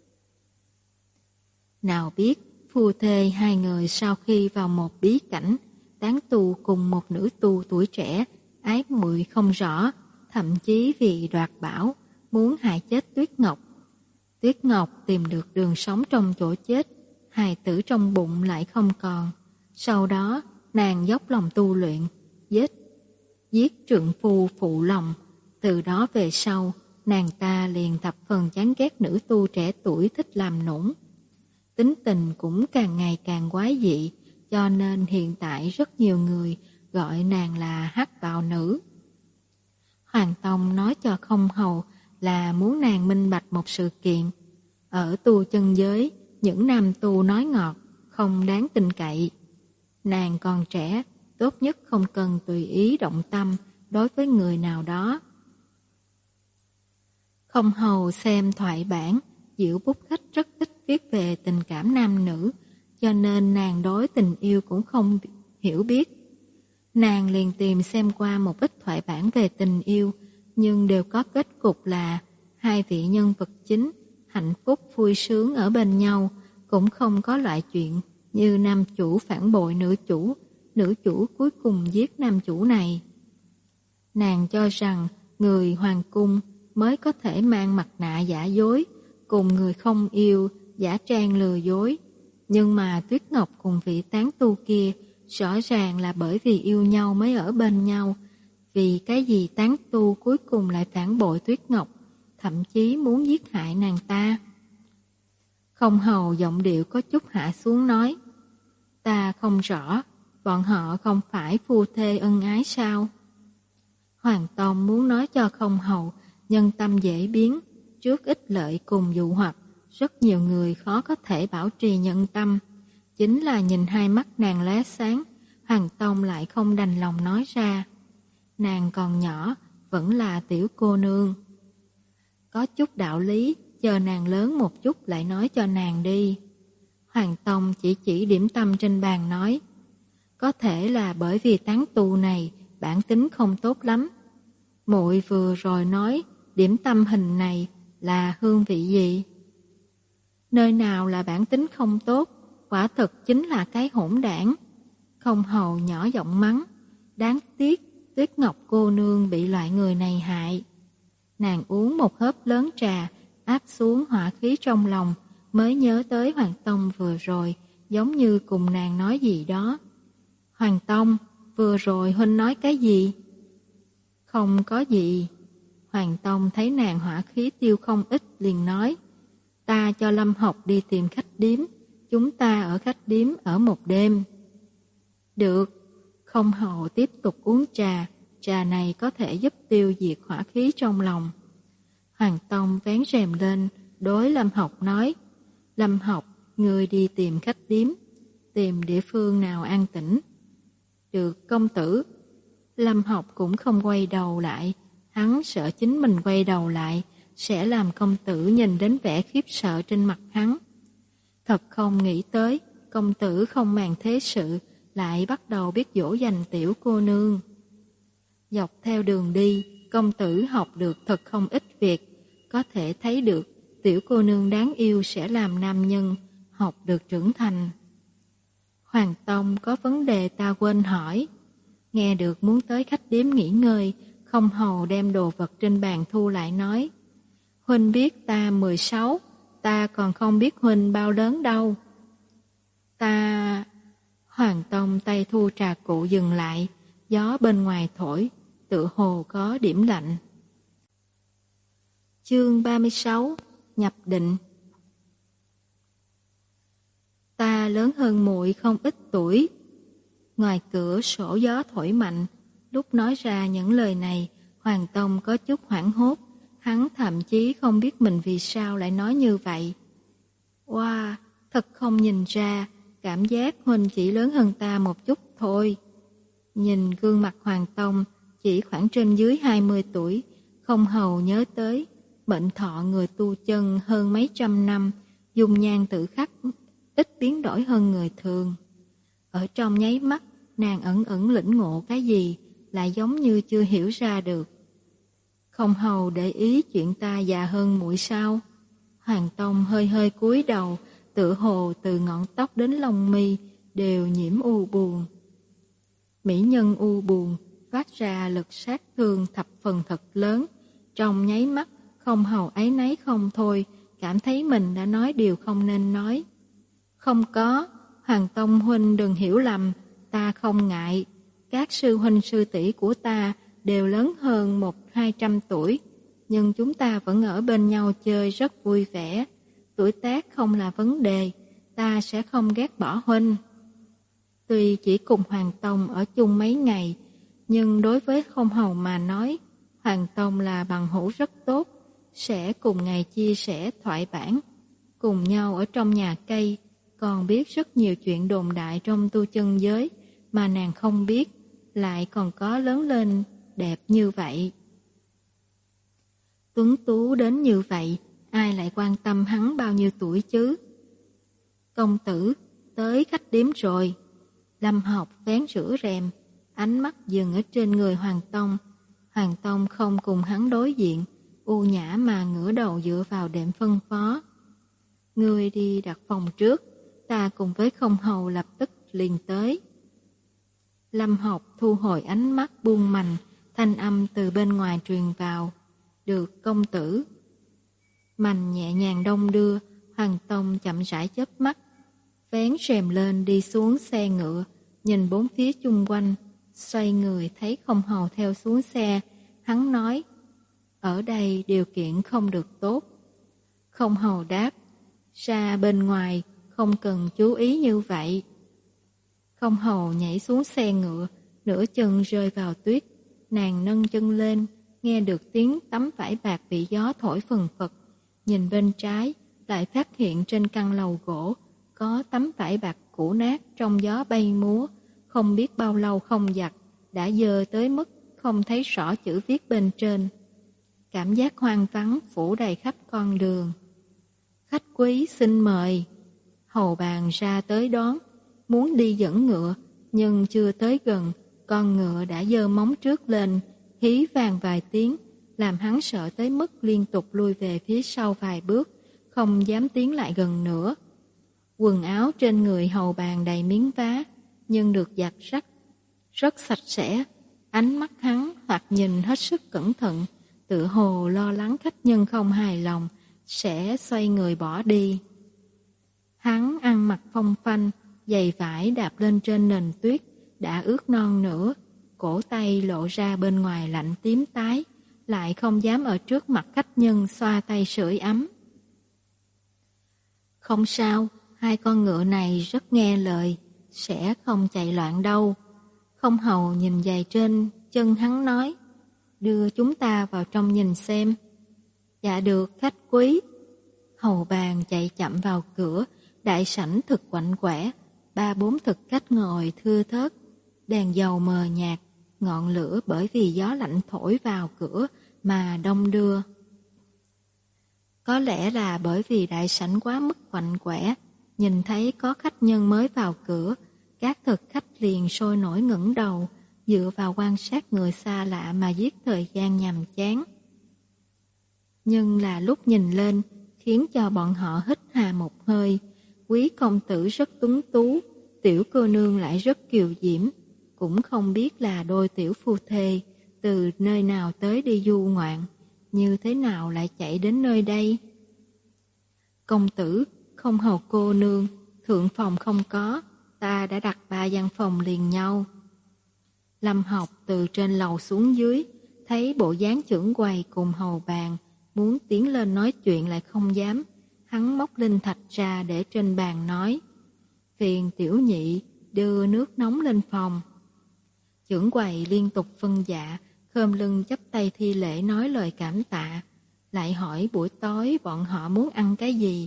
Nào biết, phu thê hai người sau khi vào một bí cảnh, tán tu cùng một nữ tu tuổi trẻ, ái muội không rõ, thậm chí vì đoạt bảo, muốn hại chết Tuyết Ngọc. Tuyết Ngọc tìm được đường sống trong chỗ chết, hài tử trong bụng lại không còn. Sau đó, nàng dốc lòng tu luyện, giết, giết trượng phu phụ lòng. Từ đó về sau, nàng ta liền thập phần chán ghét nữ tu trẻ tuổi thích làm nũng. Tính tình cũng càng ngày càng quái dị, cho nên hiện tại rất nhiều người gọi nàng là hắc bào nữ. Hoàng Tông nói cho Không Hầu là muốn nàng minh bạch một sự kiện. Ở tu chân giới, những nam tu nói ngọt, không đáng tin cậy. Nàng còn trẻ, tốt nhất không cần tùy ý động tâm đối với người nào đó. Không Hầu xem thoại bản, Diệu Bút Khách rất thích viết về tình cảm nam nữ, cho nên nàng đối tình yêu cũng không hiểu biết. Nàng liền tìm xem qua một ít thoại bản về tình yêu, nhưng đều có kết cục là hai vị nhân vật chính hạnh phúc vui sướng ở bên nhau, cũng không có loại chuyện như nam chủ phản bội nữ chủ, nữ chủ cuối cùng giết nam chủ này. Nàng cho rằng người hoàng cung mới có thể mang mặt nạ giả dối, cùng người không yêu giả trang lừa dối. Nhưng mà Tuyết Ngọc cùng vị tán tu kia rõ ràng là bởi vì yêu nhau mới ở bên nhau. Vì cái gì tán tu cuối cùng lại phản bội Tuyết Ngọc, thậm chí muốn giết hại nàng ta? Không Hầu giọng điệu có chút hạ xuống nói, ta không rõ, bọn họ không phải phu thê ân ái sao? Hoàng Tông muốn nói cho Không Hầu, nhân tâm dễ biến, trước ích lợi cùng dụ hoặc, rất nhiều người khó có thể bảo trì nhân tâm. Chính là nhìn hai mắt nàng lóe sáng, Hoàng Tông lại không đành lòng nói ra. Nàng còn nhỏ, vẫn là tiểu cô nương. Có chút đạo lý, chờ nàng lớn một chút lại nói cho nàng đi. Hoàng Tông chỉ chỉ điểm tâm trên bàn nói, có thể là bởi vì tán tu này bản tính không tốt lắm. Muội vừa rồi nói điểm tâm hình này là hương vị gì? Nơi nào là bản tính không tốt, quả thực chính là cái hỗn đảng. Không Hầu nhỏ giọng mắng, đáng tiếc Tuyết Ngọc cô nương bị loại người này hại. Nàng uống một hớp lớn trà, áp xuống hỏa khí trong lòng, mới nhớ tới Hoàng Tông vừa rồi, giống như cùng nàng nói gì đó. Hoàng Tông, vừa rồi huynh nói cái gì? Không có gì. Hoàng Tông thấy nàng hỏa khí tiêu không ít liền nói, ta cho Lâm Học đi tìm khách điếm, chúng ta ở khách điếm ở một đêm. Được. Không Hầu tiếp tục uống trà, trà này có thể giúp tiêu diệt hỏa khí trong lòng. Hoàng Tông vén rèm lên, đối Lâm Học nói, Lâm Học, ngươi đi tìm khách điếm, tìm địa phương nào an tĩnh. Được công tử. Lâm Học cũng không quay đầu lại, hắn sợ chính mình quay đầu lại, sẽ làm công tử nhìn đến vẻ khiếp sợ trên mặt hắn. Thật không nghĩ tới, công tử không màng thế sự, lại bắt đầu biết dỗ dành tiểu cô nương. Dọc theo đường đi, công tử học được thật không ít việc, có thể thấy được tiểu cô nương đáng yêu sẽ làm nam nhân, học được trưởng thành. Hoàng Tông có vấn đề ta quên hỏi. Nghe được muốn tới khách điếm nghỉ ngơi, Không Hầu đem đồ vật trên bàn thu lại nói, huynh biết ta mười sáu, ta còn không biết huynh bao lớn đâu. Ta... Hoàng Tông tay thu trà cụ dừng lại, gió bên ngoài thổi, tựa hồ có điểm lạnh. Chương ba mươi sáu, nhập định. Ta lớn hơn muội không ít tuổi, Ngoài cửa sổ gió thổi mạnh, lúc nói ra những lời này, Hoàng Tông có chút hoảng hốt, hắn thậm chí không biết mình vì sao lại nói như vậy. Wow, thật không nhìn ra, cảm giác Huynh chỉ lớn hơn ta một chút thôi. Nhìn gương mặt Hoàng Tông, chỉ khoảng trên dưới hai mươi tuổi, không hầu nhớ tới, mệnh thọ người tu chân hơn mấy trăm năm, dung nhan tự khắc, ít biến đổi hơn người thường. Ở trong nháy mắt, nàng ẩn ẩn lĩnh ngộ cái gì, lại giống như chưa hiểu ra được. Không hầu để ý chuyện ta già hơn muội sao? Hoàng Tông hơi hơi cúi đầu, tựa hồ từ ngọn tóc đến lông mi đều nhiễm u buồn. Mỹ nhân u buồn phát ra lực sát thương thập phần thật lớn, trong nháy mắt không hầu áy náy không thôi, cảm thấy mình đã nói điều không nên nói. Không có, Hoàng Tông huynh đừng hiểu lầm, ta không ngại. Các sư huynh sư tỷ của ta đều lớn hơn một hai trăm tuổi, nhưng chúng ta vẫn ở bên nhau chơi rất vui vẻ. Tuổi tác không là vấn đề, ta sẽ không ghét bỏ huynh. Tuy chỉ cùng Hoàng Tông ở chung mấy ngày, nhưng đối với Không Hầu mà nói, Hoàng Tông là bằng hữu rất tốt, sẽ cùng ngày chia sẻ thoại bản, cùng nhau ở trong nhà cây, còn biết rất nhiều chuyện đồn đại trong tu chân giới mà nàng không biết, lại còn có lớn lên đẹp như vậy. Tuấn tú đến như vậy, ai lại quan tâm hắn bao nhiêu tuổi chứ? Công tử, tới khách điếm rồi. Lâm Học vén rửa rèm, ánh mắt dừng ở trên người Hoàng Tông. Hoàng Tông không cùng hắn đối diện, u nhã mà ngửa đầu dựa vào đệm phân phó. Ngươi đi đặt phòng trước, ta cùng với Không Hầu lập tức liền tới. Lâm Học thu hồi ánh mắt buông mành, thanh âm từ bên ngoài truyền vào. Được công tử. Mành nhẹ nhàng đông đưa, Hoàng Tông chậm rãi chớp mắt, vén rèm lên đi xuống xe ngựa, nhìn bốn phía chung quanh, xoay người thấy Không Hầu theo xuống xe, hắn nói, ở đây điều kiện không được tốt. Không Hầu đáp, ra bên ngoài không cần chú ý như vậy. Không Hầu nhảy xuống xe ngựa, nửa chân rơi vào tuyết, nàng nâng chân lên, nghe được tiếng tấm vải bạc bị gió thổi phần phật, nhìn bên trái, lại phát hiện trên căn lầu gỗ có tấm vải bạc cũ nát trong gió bay múa, không biết bao lâu không giặt, đã dơ tới mức không thấy rõ chữ viết bên trên. Cảm giác hoang vắng phủ đầy khắp con đường. Khách quý xin mời. Hầu bàn ra tới đón, muốn đi dẫn ngựa, nhưng chưa tới gần, con ngựa đã giơ móng trước lên, hí vàng vài tiếng, làm hắn sợ tới mức liên tục lui về phía sau vài bước, không dám tiến lại gần nữa. Quần áo trên người hầu bàn đầy miếng vá, nhưng được giặt rất, rất sạch sẽ. Ánh mắt hắn hoặc nhìn hết sức cẩn thận, tựa hồ lo lắng khách nhân không hài lòng, sẽ xoay người bỏ đi. Hắn ăn mặc phong phanh, giày vải đạp lên trên nền tuyết, đã ướt non nữa, cổ tay lộ ra bên ngoài lạnh tím tái, lại không dám ở trước mặt khách nhân xoa tay sưởi ấm. Không sao, hai con ngựa này rất nghe lời, sẽ không chạy loạn đâu. Không Hầu nhìn giày trên chân hắn nói, đưa chúng ta vào trong nhìn xem. Dạ được khách quý. Hầu bàn chạy chậm vào cửa, đại sảnh thực quạnh quẻ, ba bốn thực khách ngồi thưa thớt, đèn dầu mờ nhạt, ngọn lửa bởi vì gió lạnh thổi vào cửa mà đông đưa. Có lẽ là bởi vì đại sảnh quá mức quạnh quẻ, nhìn thấy có khách nhân mới vào cửa, các thực khách liền sôi nổi ngẩng đầu, dựa vào quan sát người xa lạ mà giết thời gian nhàm chán. Nhưng là lúc nhìn lên, khiến cho bọn họ hít hà một hơi. Quý công tử rất tuấn tú, tiểu cô nương lại rất kiều diễm, cũng không biết là đôi tiểu phu thê từ nơi nào tới đi du ngoạn, như thế nào lại chạy đến nơi đây. Công tử, Không Hầu cô nương, thượng phòng không có, ta đã đặt ba gian phòng liền nhau. Lâm Học từ trên lầu xuống dưới, thấy bộ dáng trưởng quầy cùng hầu bàn, muốn tiến lên nói chuyện lại không dám. Hắn móc linh thạch ra để trên bàn nói, phiền tiểu nhị, đưa nước nóng lên phòng. Chưởng quầy liên tục phân dạ, khom lưng chắp tay thi lễ nói lời cảm tạ, lại hỏi buổi tối bọn họ muốn ăn cái gì.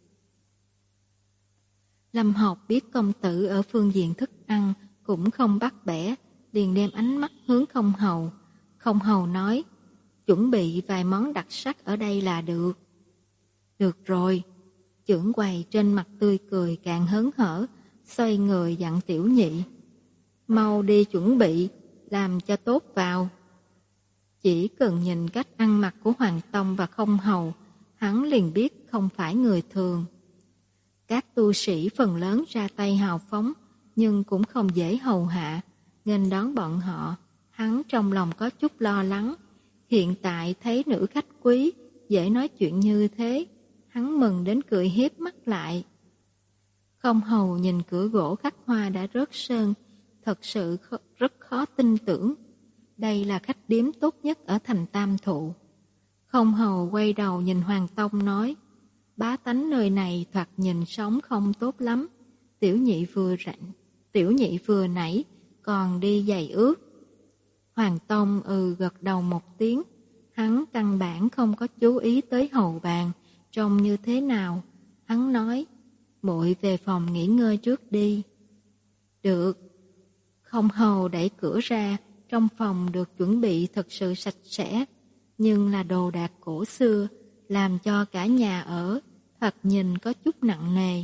Lâm Học biết công tử ở phương diện thức ăn cũng không bắt bẻ, liền đem ánh mắt hướng Không Hầu. Không Hầu nói, chuẩn bị vài món đặc sắc ở đây là được. Được rồi. Chưởng quầy trên mặt tươi cười càng hớn hở, xoay người dặn Tiểu Nhị. Mau đi chuẩn bị, làm cho tốt vào. Chỉ cần nhìn cách ăn mặc của Hoàng Tông và Không Hầu, hắn liền biết không phải người thường. Các tu sĩ phần lớn ra tay hào phóng, nhưng cũng không dễ hầu hạ, nghênh đón bọn họ. Hắn trong lòng có chút lo lắng. Hiện tại thấy nữ khách quý, dễ nói chuyện như thế, hắn mừng đến cười hiếp mắt lại. Không Hầu nhìn cửa gỗ khắc hoa đã rớt sơn, thật sự rất khó tin tưởng. Đây là khách điếm tốt nhất ở thành Tam Thụ. Không Hầu quay đầu nhìn Hoàng Tông nói, bá tánh nơi này thoạt nhìn sống không tốt lắm. Tiểu nhị vừa rảnh, tiểu nhị vừa nãy còn đi giày ướt. Hoàng Tông ừ gật đầu một tiếng, hắn căn bản không có chú ý tới hầu bàn trông như thế nào. Hắn nói, muội về phòng nghỉ ngơi trước đi. Được. Không Hầu đẩy cửa ra, trong phòng được chuẩn bị thật sự sạch sẽ, nhưng là đồ đạc cổ xưa, làm cho cả nhà ở thật nhìn có chút nặng nề.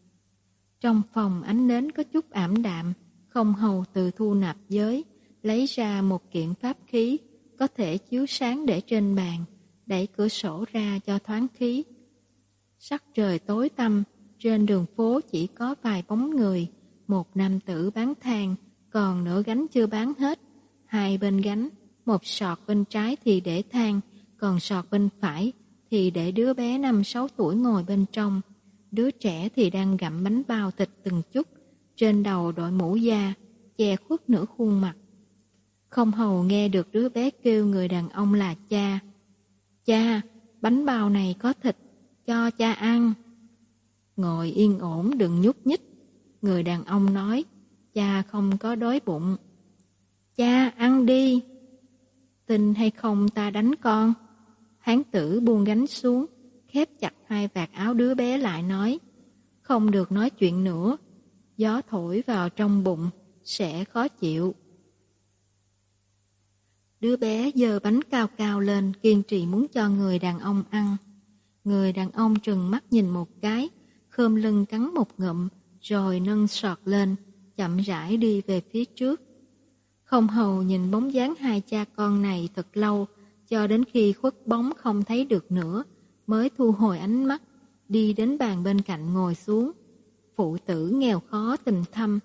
Trong phòng ánh nến có chút ảm đạm, Không Hầu từ thu nạp giới lấy ra một kiện pháp khí có thể chiếu sáng để trên bàn, đẩy cửa sổ ra cho thoáng khí. Sắc trời tối tăm, trên đường phố chỉ có vài bóng người, một nam tử bán than, còn nửa gánh chưa bán hết. Hai bên gánh, một sọt bên trái thì để than, còn sọt bên phải thì để đứa bé năm sáu tuổi ngồi bên trong. Đứa trẻ thì đang gặm bánh bao thịt từng chút, trên đầu đội mũ da, che khuất nửa khuôn mặt. Không Hầu nghe được đứa bé kêu người đàn ông là cha. Cha, bánh bao này có thịt, cho cha ăn. Ngồi yên ổn đừng nhúc nhích. Người đàn ông nói, cha không có đói bụng. Cha, ăn đi. Tin hay không ta đánh con. Hán tử buông gánh xuống, khép chặt hai vạt áo đứa bé lại nói, không được nói chuyện nữa. Gió thổi vào trong bụng, sẽ khó chịu. Đứa bé giơ bánh cao cao lên, kiên trì muốn cho người đàn ông ăn. Người đàn ông trừng mắt nhìn một cái, khom lưng cắn một ngụm, rồi nâng sọt lên, chậm rãi đi về phía trước. Không Hầu nhìn bóng dáng hai cha con này thật lâu, cho đến khi khuất bóng không thấy được nữa, mới thu hồi ánh mắt, đi đến bàn bên cạnh ngồi xuống. Phụ tử nghèo khó tình thâm,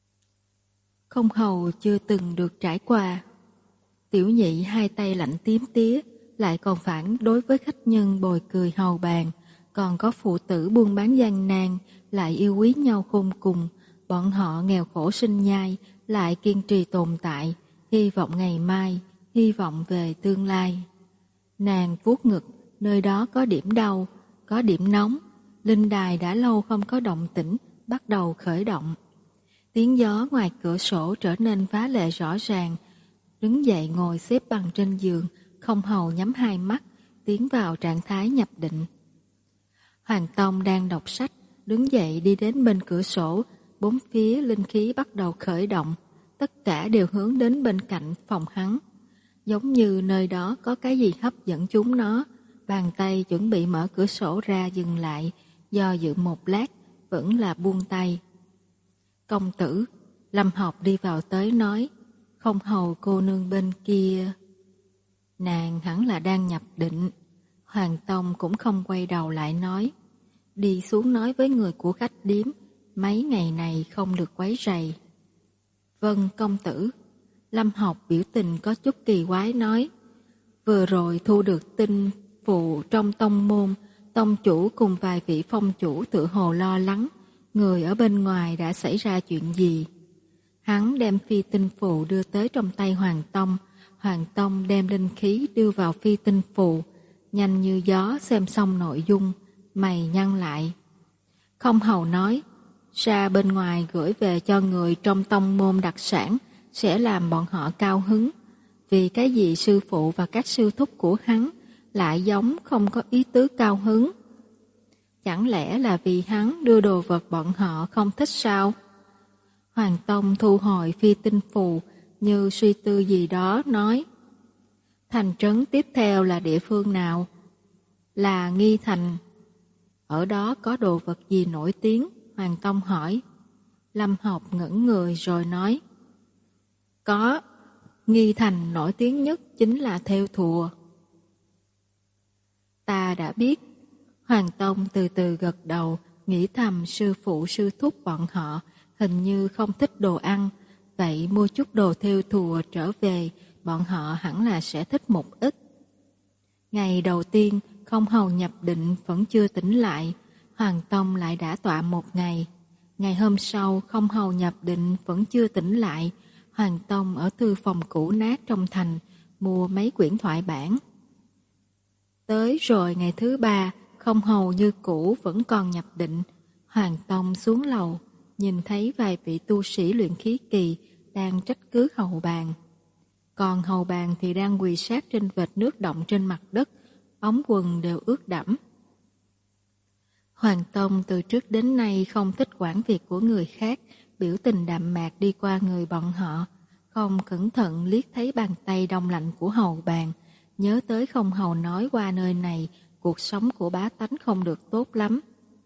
Không Hầu chưa từng được trải qua. Tiểu nhị hai tay lạnh tím tía, lại còn phản đối với khách nhân bồi cười hầu bàn, còn có phụ tử buôn bán gian nan, lại yêu quý nhau khôn cùng. Bọn họ nghèo khổ sinh nhai, lại kiên trì tồn tại, hy vọng ngày mai, hy vọng về tương lai. Nàng vuốt ngực, nơi đó có điểm đau, có điểm nóng. Linh đài đã lâu không có động tĩnh, bắt đầu khởi động. Tiếng gió ngoài cửa sổ trở nên phá lệ rõ ràng. Đứng dậy ngồi xếp bằng trên giường, Không Hầu nhắm hai mắt, tiến vào trạng thái nhập định. Hoàng Tông đang đọc sách, đứng dậy đi đến bên cửa sổ, bốn phía linh khí bắt đầu khởi động, tất cả đều hướng đến bên cạnh phòng hắn. Giống như nơi đó có cái gì hấp dẫn chúng nó, bàn tay chuẩn bị mở cửa sổ ra dừng lại, do dự một lát, vẫn là buông tay. Công tử, Lâm Học đi vào tới nói, Không Hầu cô nương bên kia. Nàng hẳn là đang nhập định. Hoàng Tông cũng không quay đầu lại nói, đi xuống nói với người của khách điếm, mấy ngày này không được quấy rầy. Vâng công tử. Lâm Học biểu tình có chút kỳ quái nói, vừa rồi thu được tin phụ trong tông môn, tông chủ cùng vài vị phong chủ tự hồ lo lắng, người ở bên ngoài đã xảy ra chuyện gì. Hắn đem phi tinh phù đưa tới trong tay Hoàng Tông, Hoàng Tông đem linh khí đưa vào phi tinh phù, nhanh như gió xem xong nội dung, mày nhăn lại. Không Hầu nói, ra bên ngoài gửi về cho người trong tông môn đặc sản sẽ làm bọn họ cao hứng. Vì cái gì sư phụ và các sư thúc của hắn lại giống không có ý tứ cao hứng? Chẳng lẽ là vì hắn đưa đồ vật bọn họ không thích sao? Hoàng Tông thu hồi phi tinh phù, như suy tư gì đó nói: thành trấn tiếp theo là địa phương nào? Là Nghi Thành. Ở đó có đồ vật gì nổi tiếng? Hoàng Tông hỏi. Lâm Học ngẩng người rồi nói: có, Nghi Thành nổi tiếng nhất chính là thêu thùa. Ta đã biết. Hoàng Tông từ từ gật đầu, nghĩ thầm sư phụ sư thúc bọn họ hình như không thích đồ ăn, vậy mua chút đồ thêu thùa trở về, bọn họ hẳn là sẽ thích một ít. Ngày đầu tiên, Không Hầu nhập định vẫn chưa tỉnh lại, Hoàng Tông lại đã tọa một ngày. Ngày hôm sau, Không Hầu nhập định vẫn chưa tỉnh lại, Hoàng Tông ở thư phòng cũ nát trong thành mua mấy quyển thoại bản. Tới rồi ngày thứ ba, Không Hầu như cũ vẫn còn nhập định. Hoàng Tông xuống lầu, nhìn thấy vài vị tu sĩ luyện khí kỳ đang trách cứ hầu bàn. Còn hầu bàn thì đang quỳ sát trên vệt nước động trên mặt đất, ống quần đều ướt đẫm. Hoàng Tông từ trước đến nay không thích quản việc của người khác, biểu tình đạm mạc đi qua người bọn họ, không cẩn thận liếc thấy bàn tay đông lạnh của hầu bàn, nhớ tới Không Hầu nói qua nơi này cuộc sống của bá tánh không được tốt lắm.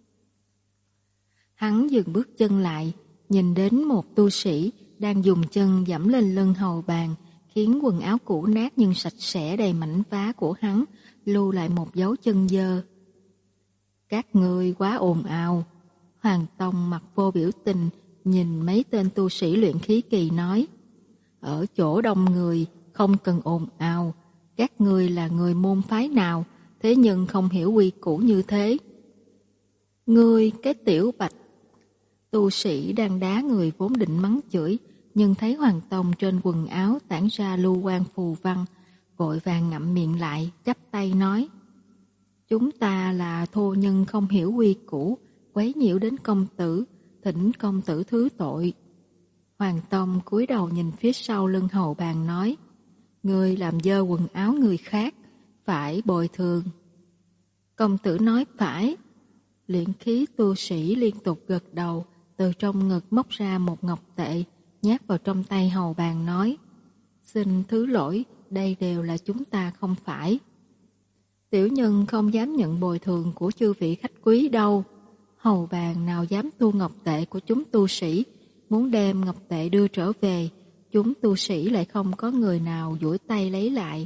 Hắn dừng bước chân lại, nhìn đến một tu sĩ đang dùng chân giẫm lên lưng hầu bàn, khiến quần áo cũ nát nhưng sạch sẽ đầy mảnh vá của hắn lưu lại một dấu chân dơ. Các ngươi quá ồn ào. Hoàng Tông mặt vô biểu tình, nhìn mấy tên tu sĩ luyện khí kỳ nói: ở chỗ đông người, không cần ồn ào. Các ngươi là người môn phái nào, thế nhưng không hiểu quy củ như thế? Ngươi cái tiểu bạch. Tu sĩ đang đá người vốn định mắng chửi, nhưng thấy Hoàng Tông trên quần áo tản ra lưu quang phù văn, vội vàng ngậm miệng lại, chắp tay nói: chúng ta là thô nhân không hiểu quy củ, quấy nhiễu đến công tử, thỉnh công tử thứ tội. Hoàng Tông cúi đầu nhìn phía sau lưng hầu bàn nói: ngươi làm dơ quần áo người khác, phải bồi thường. Công tử nói phải. Luyện khí tu sĩ liên tục gật đầu, từ trong ngực móc ra một ngọc tệ, nhét vào trong tay hầu bàn nói: xin thứ lỗi, đây đều là chúng ta không phải. Tiểu nhân không dám nhận bồi thường của chư vị khách quý đâu. Hầu bàn nào dám thu ngọc tệ của chúng tu sĩ, muốn đem ngọc tệ đưa trở về, chúng tu sĩ lại không có người nào duỗi tay lấy lại.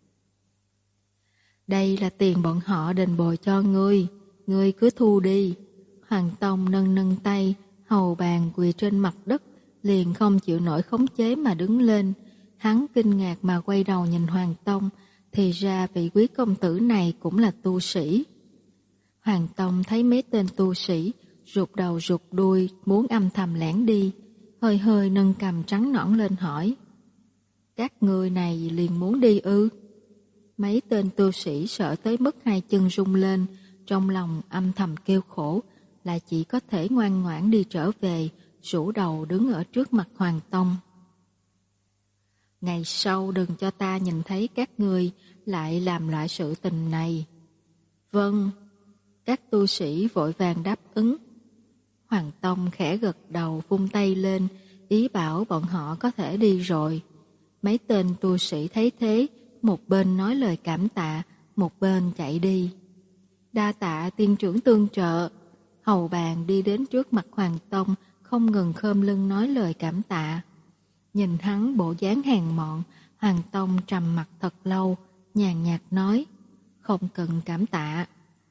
Đây là tiền bọn họ đền bồi cho ngươi, ngươi cứ thu đi. Hoàng Tông nâng nâng tay, hầu bàn quỳ trên mặt đất, liền không chịu nổi khống chế mà đứng lên. Hắn kinh ngạc mà quay đầu nhìn Hoàng Tông, thì ra vị quý công tử này cũng là tu sĩ. Hoàng Tông thấy mấy tên tu sĩ rụt đầu rụt đuôi muốn âm thầm lẻn đi, hơi hơi nâng cằm trắng nõn lên hỏi: các người này liền muốn đi ư? Mấy tên tu sĩ sợ tới mức hai chân rung lên, trong lòng âm thầm kêu khổ, lại chỉ có thể ngoan ngoãn đi trở về, rũ đầu đứng ở trước mặt Hoàng Tông. Ngày sau đừng cho ta nhìn thấy các ngươi lại làm loại sự tình này. Vâng. Các tu sĩ vội vàng đáp ứng. Hoàng Tông khẽ gật đầu vung tay lên, ý bảo bọn họ có thể đi rồi. Mấy tên tu sĩ thấy thế, một bên nói lời cảm tạ, một bên chạy đi. Đa tạ tiên trưởng tương trợ. Hầu bàn đi đến trước mặt Hoàng Tông, không ngừng khom lưng nói lời cảm tạ. Nhìn hắn bộ dáng hèn mọn, Hoàng Tông trầm mặt thật lâu, nhàn nhạt nói: không cần cảm tạ.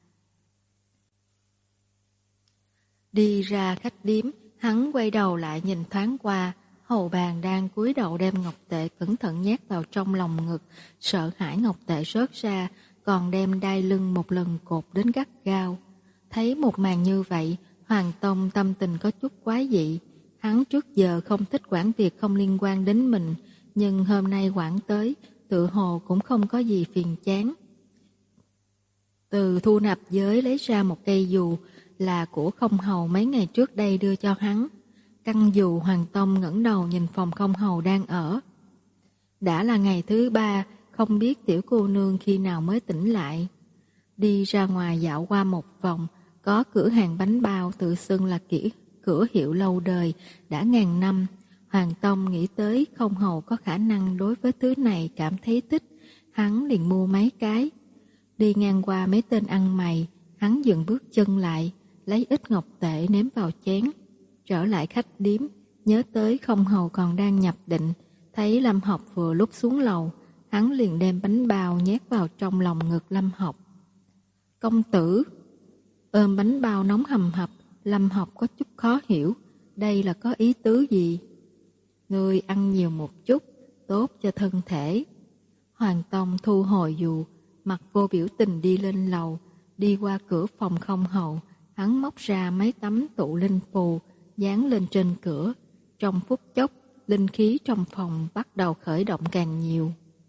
Đi ra khách điếm, hắn quay đầu lại nhìn thoáng qua, hầu bàn đang cúi đầu đem ngọc tệ cẩn thận nhét vào trong lòng ngực, sợ hãi ngọc tệ rớt ra, còn đem đai lưng một lần cột đến gắt gao. Thấy một màn như vậy, Hoàng Tông tâm tình có chút quái dị. Hắn trước giờ không thích quản việc không liên quan đến mình, nhưng hôm nay quản tới, tự hồ cũng không có gì phiền chán. Từ thu nạp giới lấy ra một cây dù, là của Không Hầu mấy ngày trước đây đưa cho hắn. Căn dù Hoàng Tông ngẩng đầu nhìn phòng Không Hầu đang ở. Đã là ngày thứ ba, không biết tiểu cô nương khi nào mới tỉnh lại. Đi ra ngoài dạo qua một vòng, có cửa hàng bánh bao tự xưng là kỹ cửa hiệu lâu đời, đã ngàn năm. Hoàng Tông nghĩ tới Không Hầu có khả năng đối với thứ này cảm thấy thích, hắn liền mua mấy cái. Đi ngang qua mấy tên ăn mày, hắn dừng bước chân lại, lấy ít ngọc tệ ném vào chén. Trở lại khách điếm, nhớ tới Không Hầu còn đang nhập định, thấy Lâm Học vừa lúc xuống lầu, hắn liền đem bánh bao nhét vào trong lòng ngực Lâm Học. Công tử! Ôm bánh bao nóng hầm hập, Lâm Học có chút khó hiểu, đây là có ý tứ gì? Ngươi ăn nhiều một chút, tốt cho thân thể. Hoàng Tông thu hồi dù, mặt vô biểu tình đi lên lầu, đi qua cửa phòng Không Hầu, hắn móc ra mấy tấm tụ linh phù, dán lên trên cửa. Trong phút chốc, linh khí trong phòng bắt đầu khởi động càng nhiều.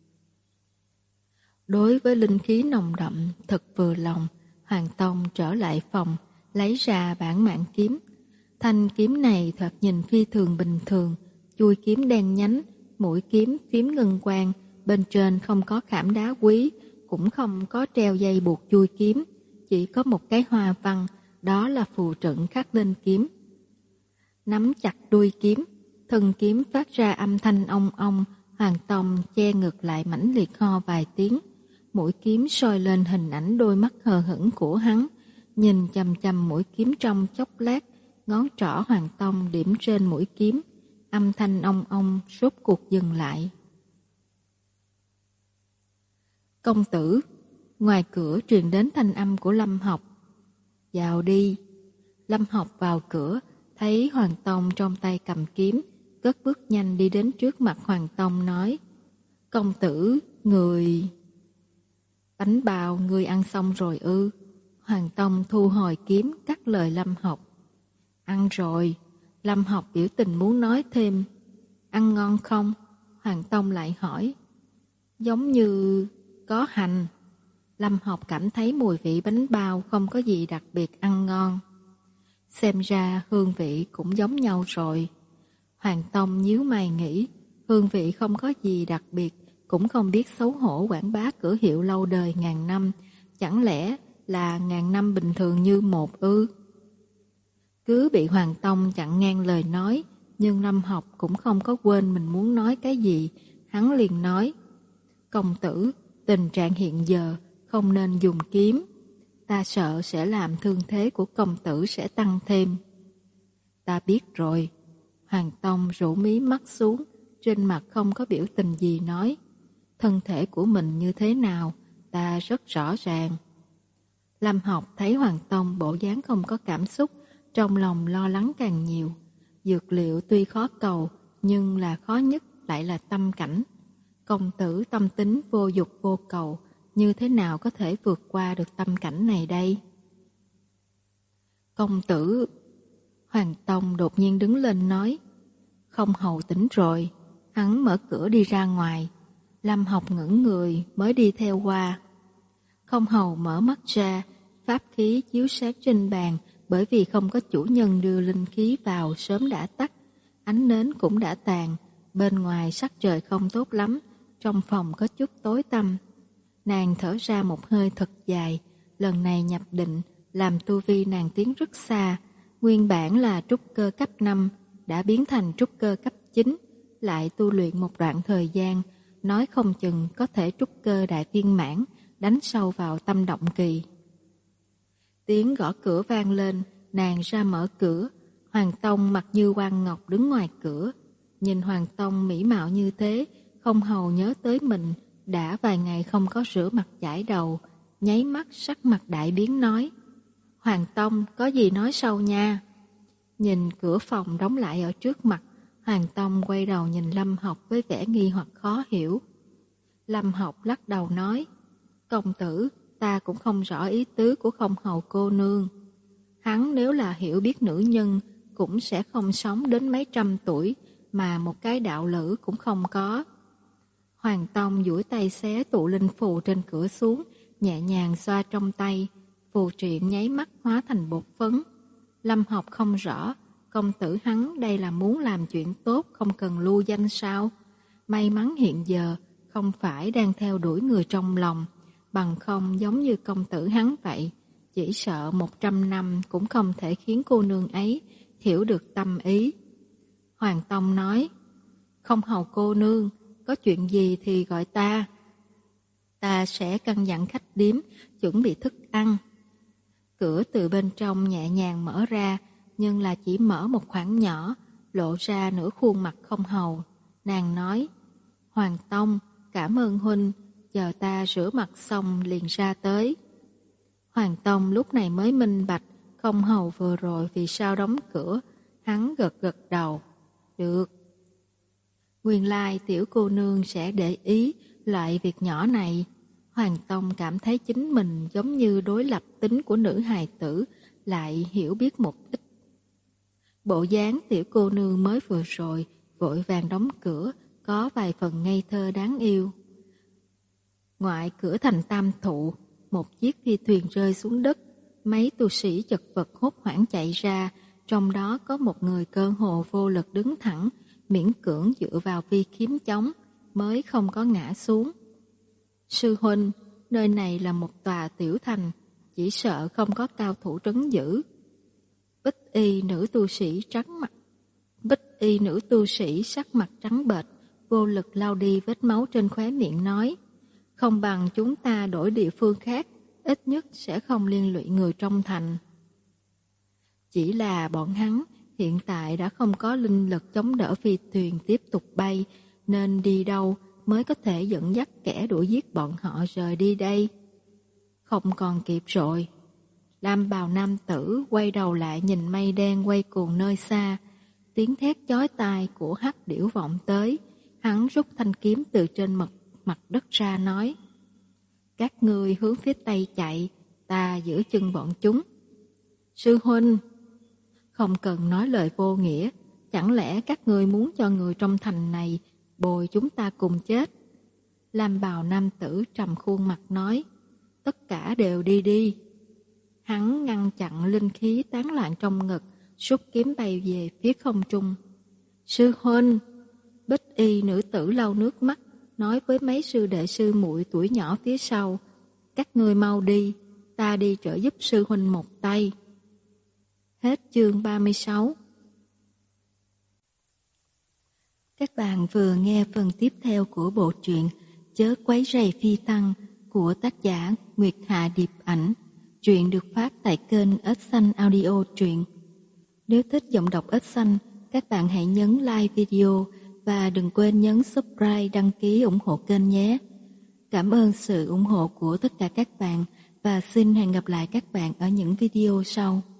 Đối với linh khí nồng đậm, thật vừa lòng, Hoàng Tông trở lại phòng, lấy ra bản mạng kiếm. Thanh kiếm này thoạt nhìn phi thường bình thường, chuôi kiếm đen nhánh, mũi kiếm phím ngân quang, bên trên không có khảm đá quý, cũng không có treo dây buộc chuôi kiếm, chỉ có một cái hoa văn, đó là phù trận khắc lên kiếm. Nắm chặt đuôi kiếm, thân kiếm phát ra âm thanh ong ong, Hoàng Tông che ngực lại mãnh liệt ho vài tiếng. Mũi kiếm soi lên hình ảnh đôi mắt hờ hững của hắn, nhìn chằm chằm mũi kiếm trong chốc lát, ngón trỏ Hoàng Tông điểm trên mũi kiếm, âm thanh ong ong rốt cuộc dừng lại. Công tử! Ngoài cửa truyền đến thanh âm của Lâm Học. Vào đi! Lâm Học vào cửa, thấy Hoàng Tông trong tay cầm kiếm, cất bước nhanh đi đến trước mặt Hoàng Tông nói: Công tử, người... Bánh bao người ăn xong rồi ư? Hoàng Tông thu hồi kiếm, cắt lời Lâm Học. Ăn rồi. Lâm Học biểu tình muốn nói thêm. Ăn ngon không? Hoàng Tông lại hỏi. Giống như có hành. Lâm Học cảm thấy mùi vị bánh bao không có gì đặc biệt ăn ngon. Xem ra hương vị cũng giống nhau rồi. Hoàng Tông nhíu mày nghĩ, hương vị không có gì đặc biệt, cũng không biết xấu hổ quảng bá cửa hiệu lâu đời ngàn năm, chẳng lẽ là ngàn năm bình thường như một ư? Cứ bị Hoàng Tông chặn ngang lời nói, nhưng Lâm Học cũng không có quên mình muốn nói cái gì, hắn liền nói: Công tử, tình trạng hiện giờ không nên dùng kiếm, ta sợ sẽ làm thương thế của công tử sẽ tăng thêm. Ta biết rồi. Hoàng Tông rũ mí mắt xuống, trên mặt không có biểu tình gì nói: Thân thể của mình như thế nào, ta rất rõ ràng. Lâm Học thấy Hoàng Tông bộ dáng không có cảm xúc, trong lòng lo lắng càng nhiều. Dược liệu tuy khó cầu, nhưng là khó nhất lại là tâm cảnh. Công tử tâm tính vô dục vô cầu, như thế nào có thể vượt qua được tâm cảnh này đây? Công tử... Hoàng Tông đột nhiên đứng lên nói. Không Hầu tỉnh rồi. Hắn mở cửa đi ra ngoài. Lâm Học ngẩng người mới đi theo qua. Không Hầu mở mắt ra, pháp khí chiếu sáng trên bàn, bởi vì không có chủ nhân đưa linh khí vào sớm đã tắt, ánh nến cũng đã tàn, bên ngoài sắc trời không tốt lắm, trong phòng có chút tối tăm. Nàng thở ra một hơi thật dài, lần này nhập định làm tu vi nàng tiến rất xa, nguyên bản là trúc cơ cấp năm, đã biến thành trúc cơ cấp chín, lại tu luyện một đoạn thời gian, nói không chừng có thể trúc cơ đại viên mãn, đánh sâu vào tâm động kỳ. Tiếng gõ cửa vang lên, nàng ra mở cửa. Hoàng Tông mặt như quan ngọc đứng ngoài cửa. Nhìn Hoàng Tông mỹ mạo như thế, Không Hầu nhớ tới mình đã vài ngày không có rửa mặt chải đầu, nháy mắt sắc mặt đại biến nói: Hoàng Tông, có gì nói sau nha. Nhìn cửa phòng đóng lại ở trước mặt, Hoàng Tông quay đầu nhìn Lâm Học với vẻ nghi hoặc khó hiểu. Lâm Học lắc đầu nói: Công tử, ta cũng không rõ ý tứ của Không Hầu cô nương. Hắn nếu là hiểu biết nữ nhân, cũng sẽ không sống đến mấy trăm tuổi, mà một cái đạo lữ cũng không có. Hoàng Tông duỗi tay xé tụ linh phù trên cửa xuống, nhẹ nhàng xoa trong tay. phù triện nháy mắt hóa thành bột phấn. Lâm Học không rõ, công tử hắn đây là muốn làm chuyện tốt không cần lưu danh sao? May mắn hiện giờ không phải đang theo đuổi người trong lòng, bằng không giống như công tử hắn vậy, chỉ sợ một trăm năm cũng không thể khiến cô nương ấy hiểu được tâm ý. Hoàng Tông nói, không hầu cô nương, có chuyện gì thì gọi ta. Ta sẽ căn dặn khách điếm chuẩn bị thức ăn. Cửa từ bên trong nhẹ nhàng mở ra, nhưng là chỉ mở một khoảng nhỏ, lộ ra nửa khuôn mặt không hầu. Nàng nói, Hoàng Tông, cảm ơn huynh, chờ ta rửa mặt xong liền ra tới. Hoàng Tông lúc này mới minh bạch, không hầu vừa rồi vì sao đóng cửa, hắn gật gật đầu. Được. Nguyên lai tiểu cô nương sẽ để ý loại việc nhỏ này. Hoàng Tông cảm thấy chính mình giống như đối lập tính của nữ hài tử, lại hiểu biết một ít. Bộ dáng tiểu cô nương mới vừa rồi, vội vàng đóng cửa, có vài phần ngây thơ đáng yêu. Ngoại cửa thành Tam Thụ, một chiếc phi thuyền rơi xuống đất, mấy tu sĩ chật vật hốt hoảng chạy ra, trong đó có một người cơ hồ vô lực đứng thẳng, miễn cưỡng dựa vào phi kiếm chống, mới không có ngã xuống. Sư huynh, nơi này là một tòa tiểu thành, chỉ sợ không có cao thủ trấn giữ. Bích y nữ tu sĩ trắng mặt, bích y nữ tu sĩ sắc mặt trắng bệch, vô lực lau đi vết máu trên khóe miệng nói, không bằng chúng ta đổi địa phương khác, ít nhất sẽ không liên lụy người trong thành. Chỉ là bọn hắn hiện tại đã không có linh lực chống đỡ phi thuyền tiếp tục bay, nên đi đâu mới có thể dẫn dắt kẻ đuổi giết bọn họ rời đi đây. Không còn kịp rồi. Lam bào nam tử quay đầu lại nhìn mây đen quay cuồng nơi xa, tiếng thét chói tai của hắc điểu vọng tới, hắn rút thanh kiếm từ trên mặt, mặt đất ra nói, các ngươi hướng phía tây chạy, ta giữ chân bọn chúng. Sư huynh, không cần nói lời vô nghĩa, chẳng lẽ các ngươi muốn cho người trong thành này bồi chúng ta cùng chết? Lam bào nam tử trầm khuôn mặt nói, tất cả đều đi đi. Hắn ngăn chặn linh khí tán loạn trong ngực, rút kiếm bay về phía không trung. Sư huynh, bích y nữ tử lau nước mắt, nói với mấy sư đệ sư muội tuổi nhỏ phía sau, các ngươi mau đi, ta đi trợ giúp sư huynh một tay. Hết chương ba mươi sáu. Các bạn vừa nghe phần tiếp theo của bộ truyện Chớ quấy rầy phi tăng của tác giả Nguyệt Hạ Điệp Ảnh. Truyện được phát tại kênh Ếch Xanh Audio Truyện. Nếu thích giọng đọc Ếch Xanh, các bạn hãy nhấn like video và đừng quên nhấn subscribe đăng ký ủng hộ kênh nhé. Cảm ơn sự ủng hộ của tất cả các bạn và xin hẹn gặp lại các bạn ở những video sau.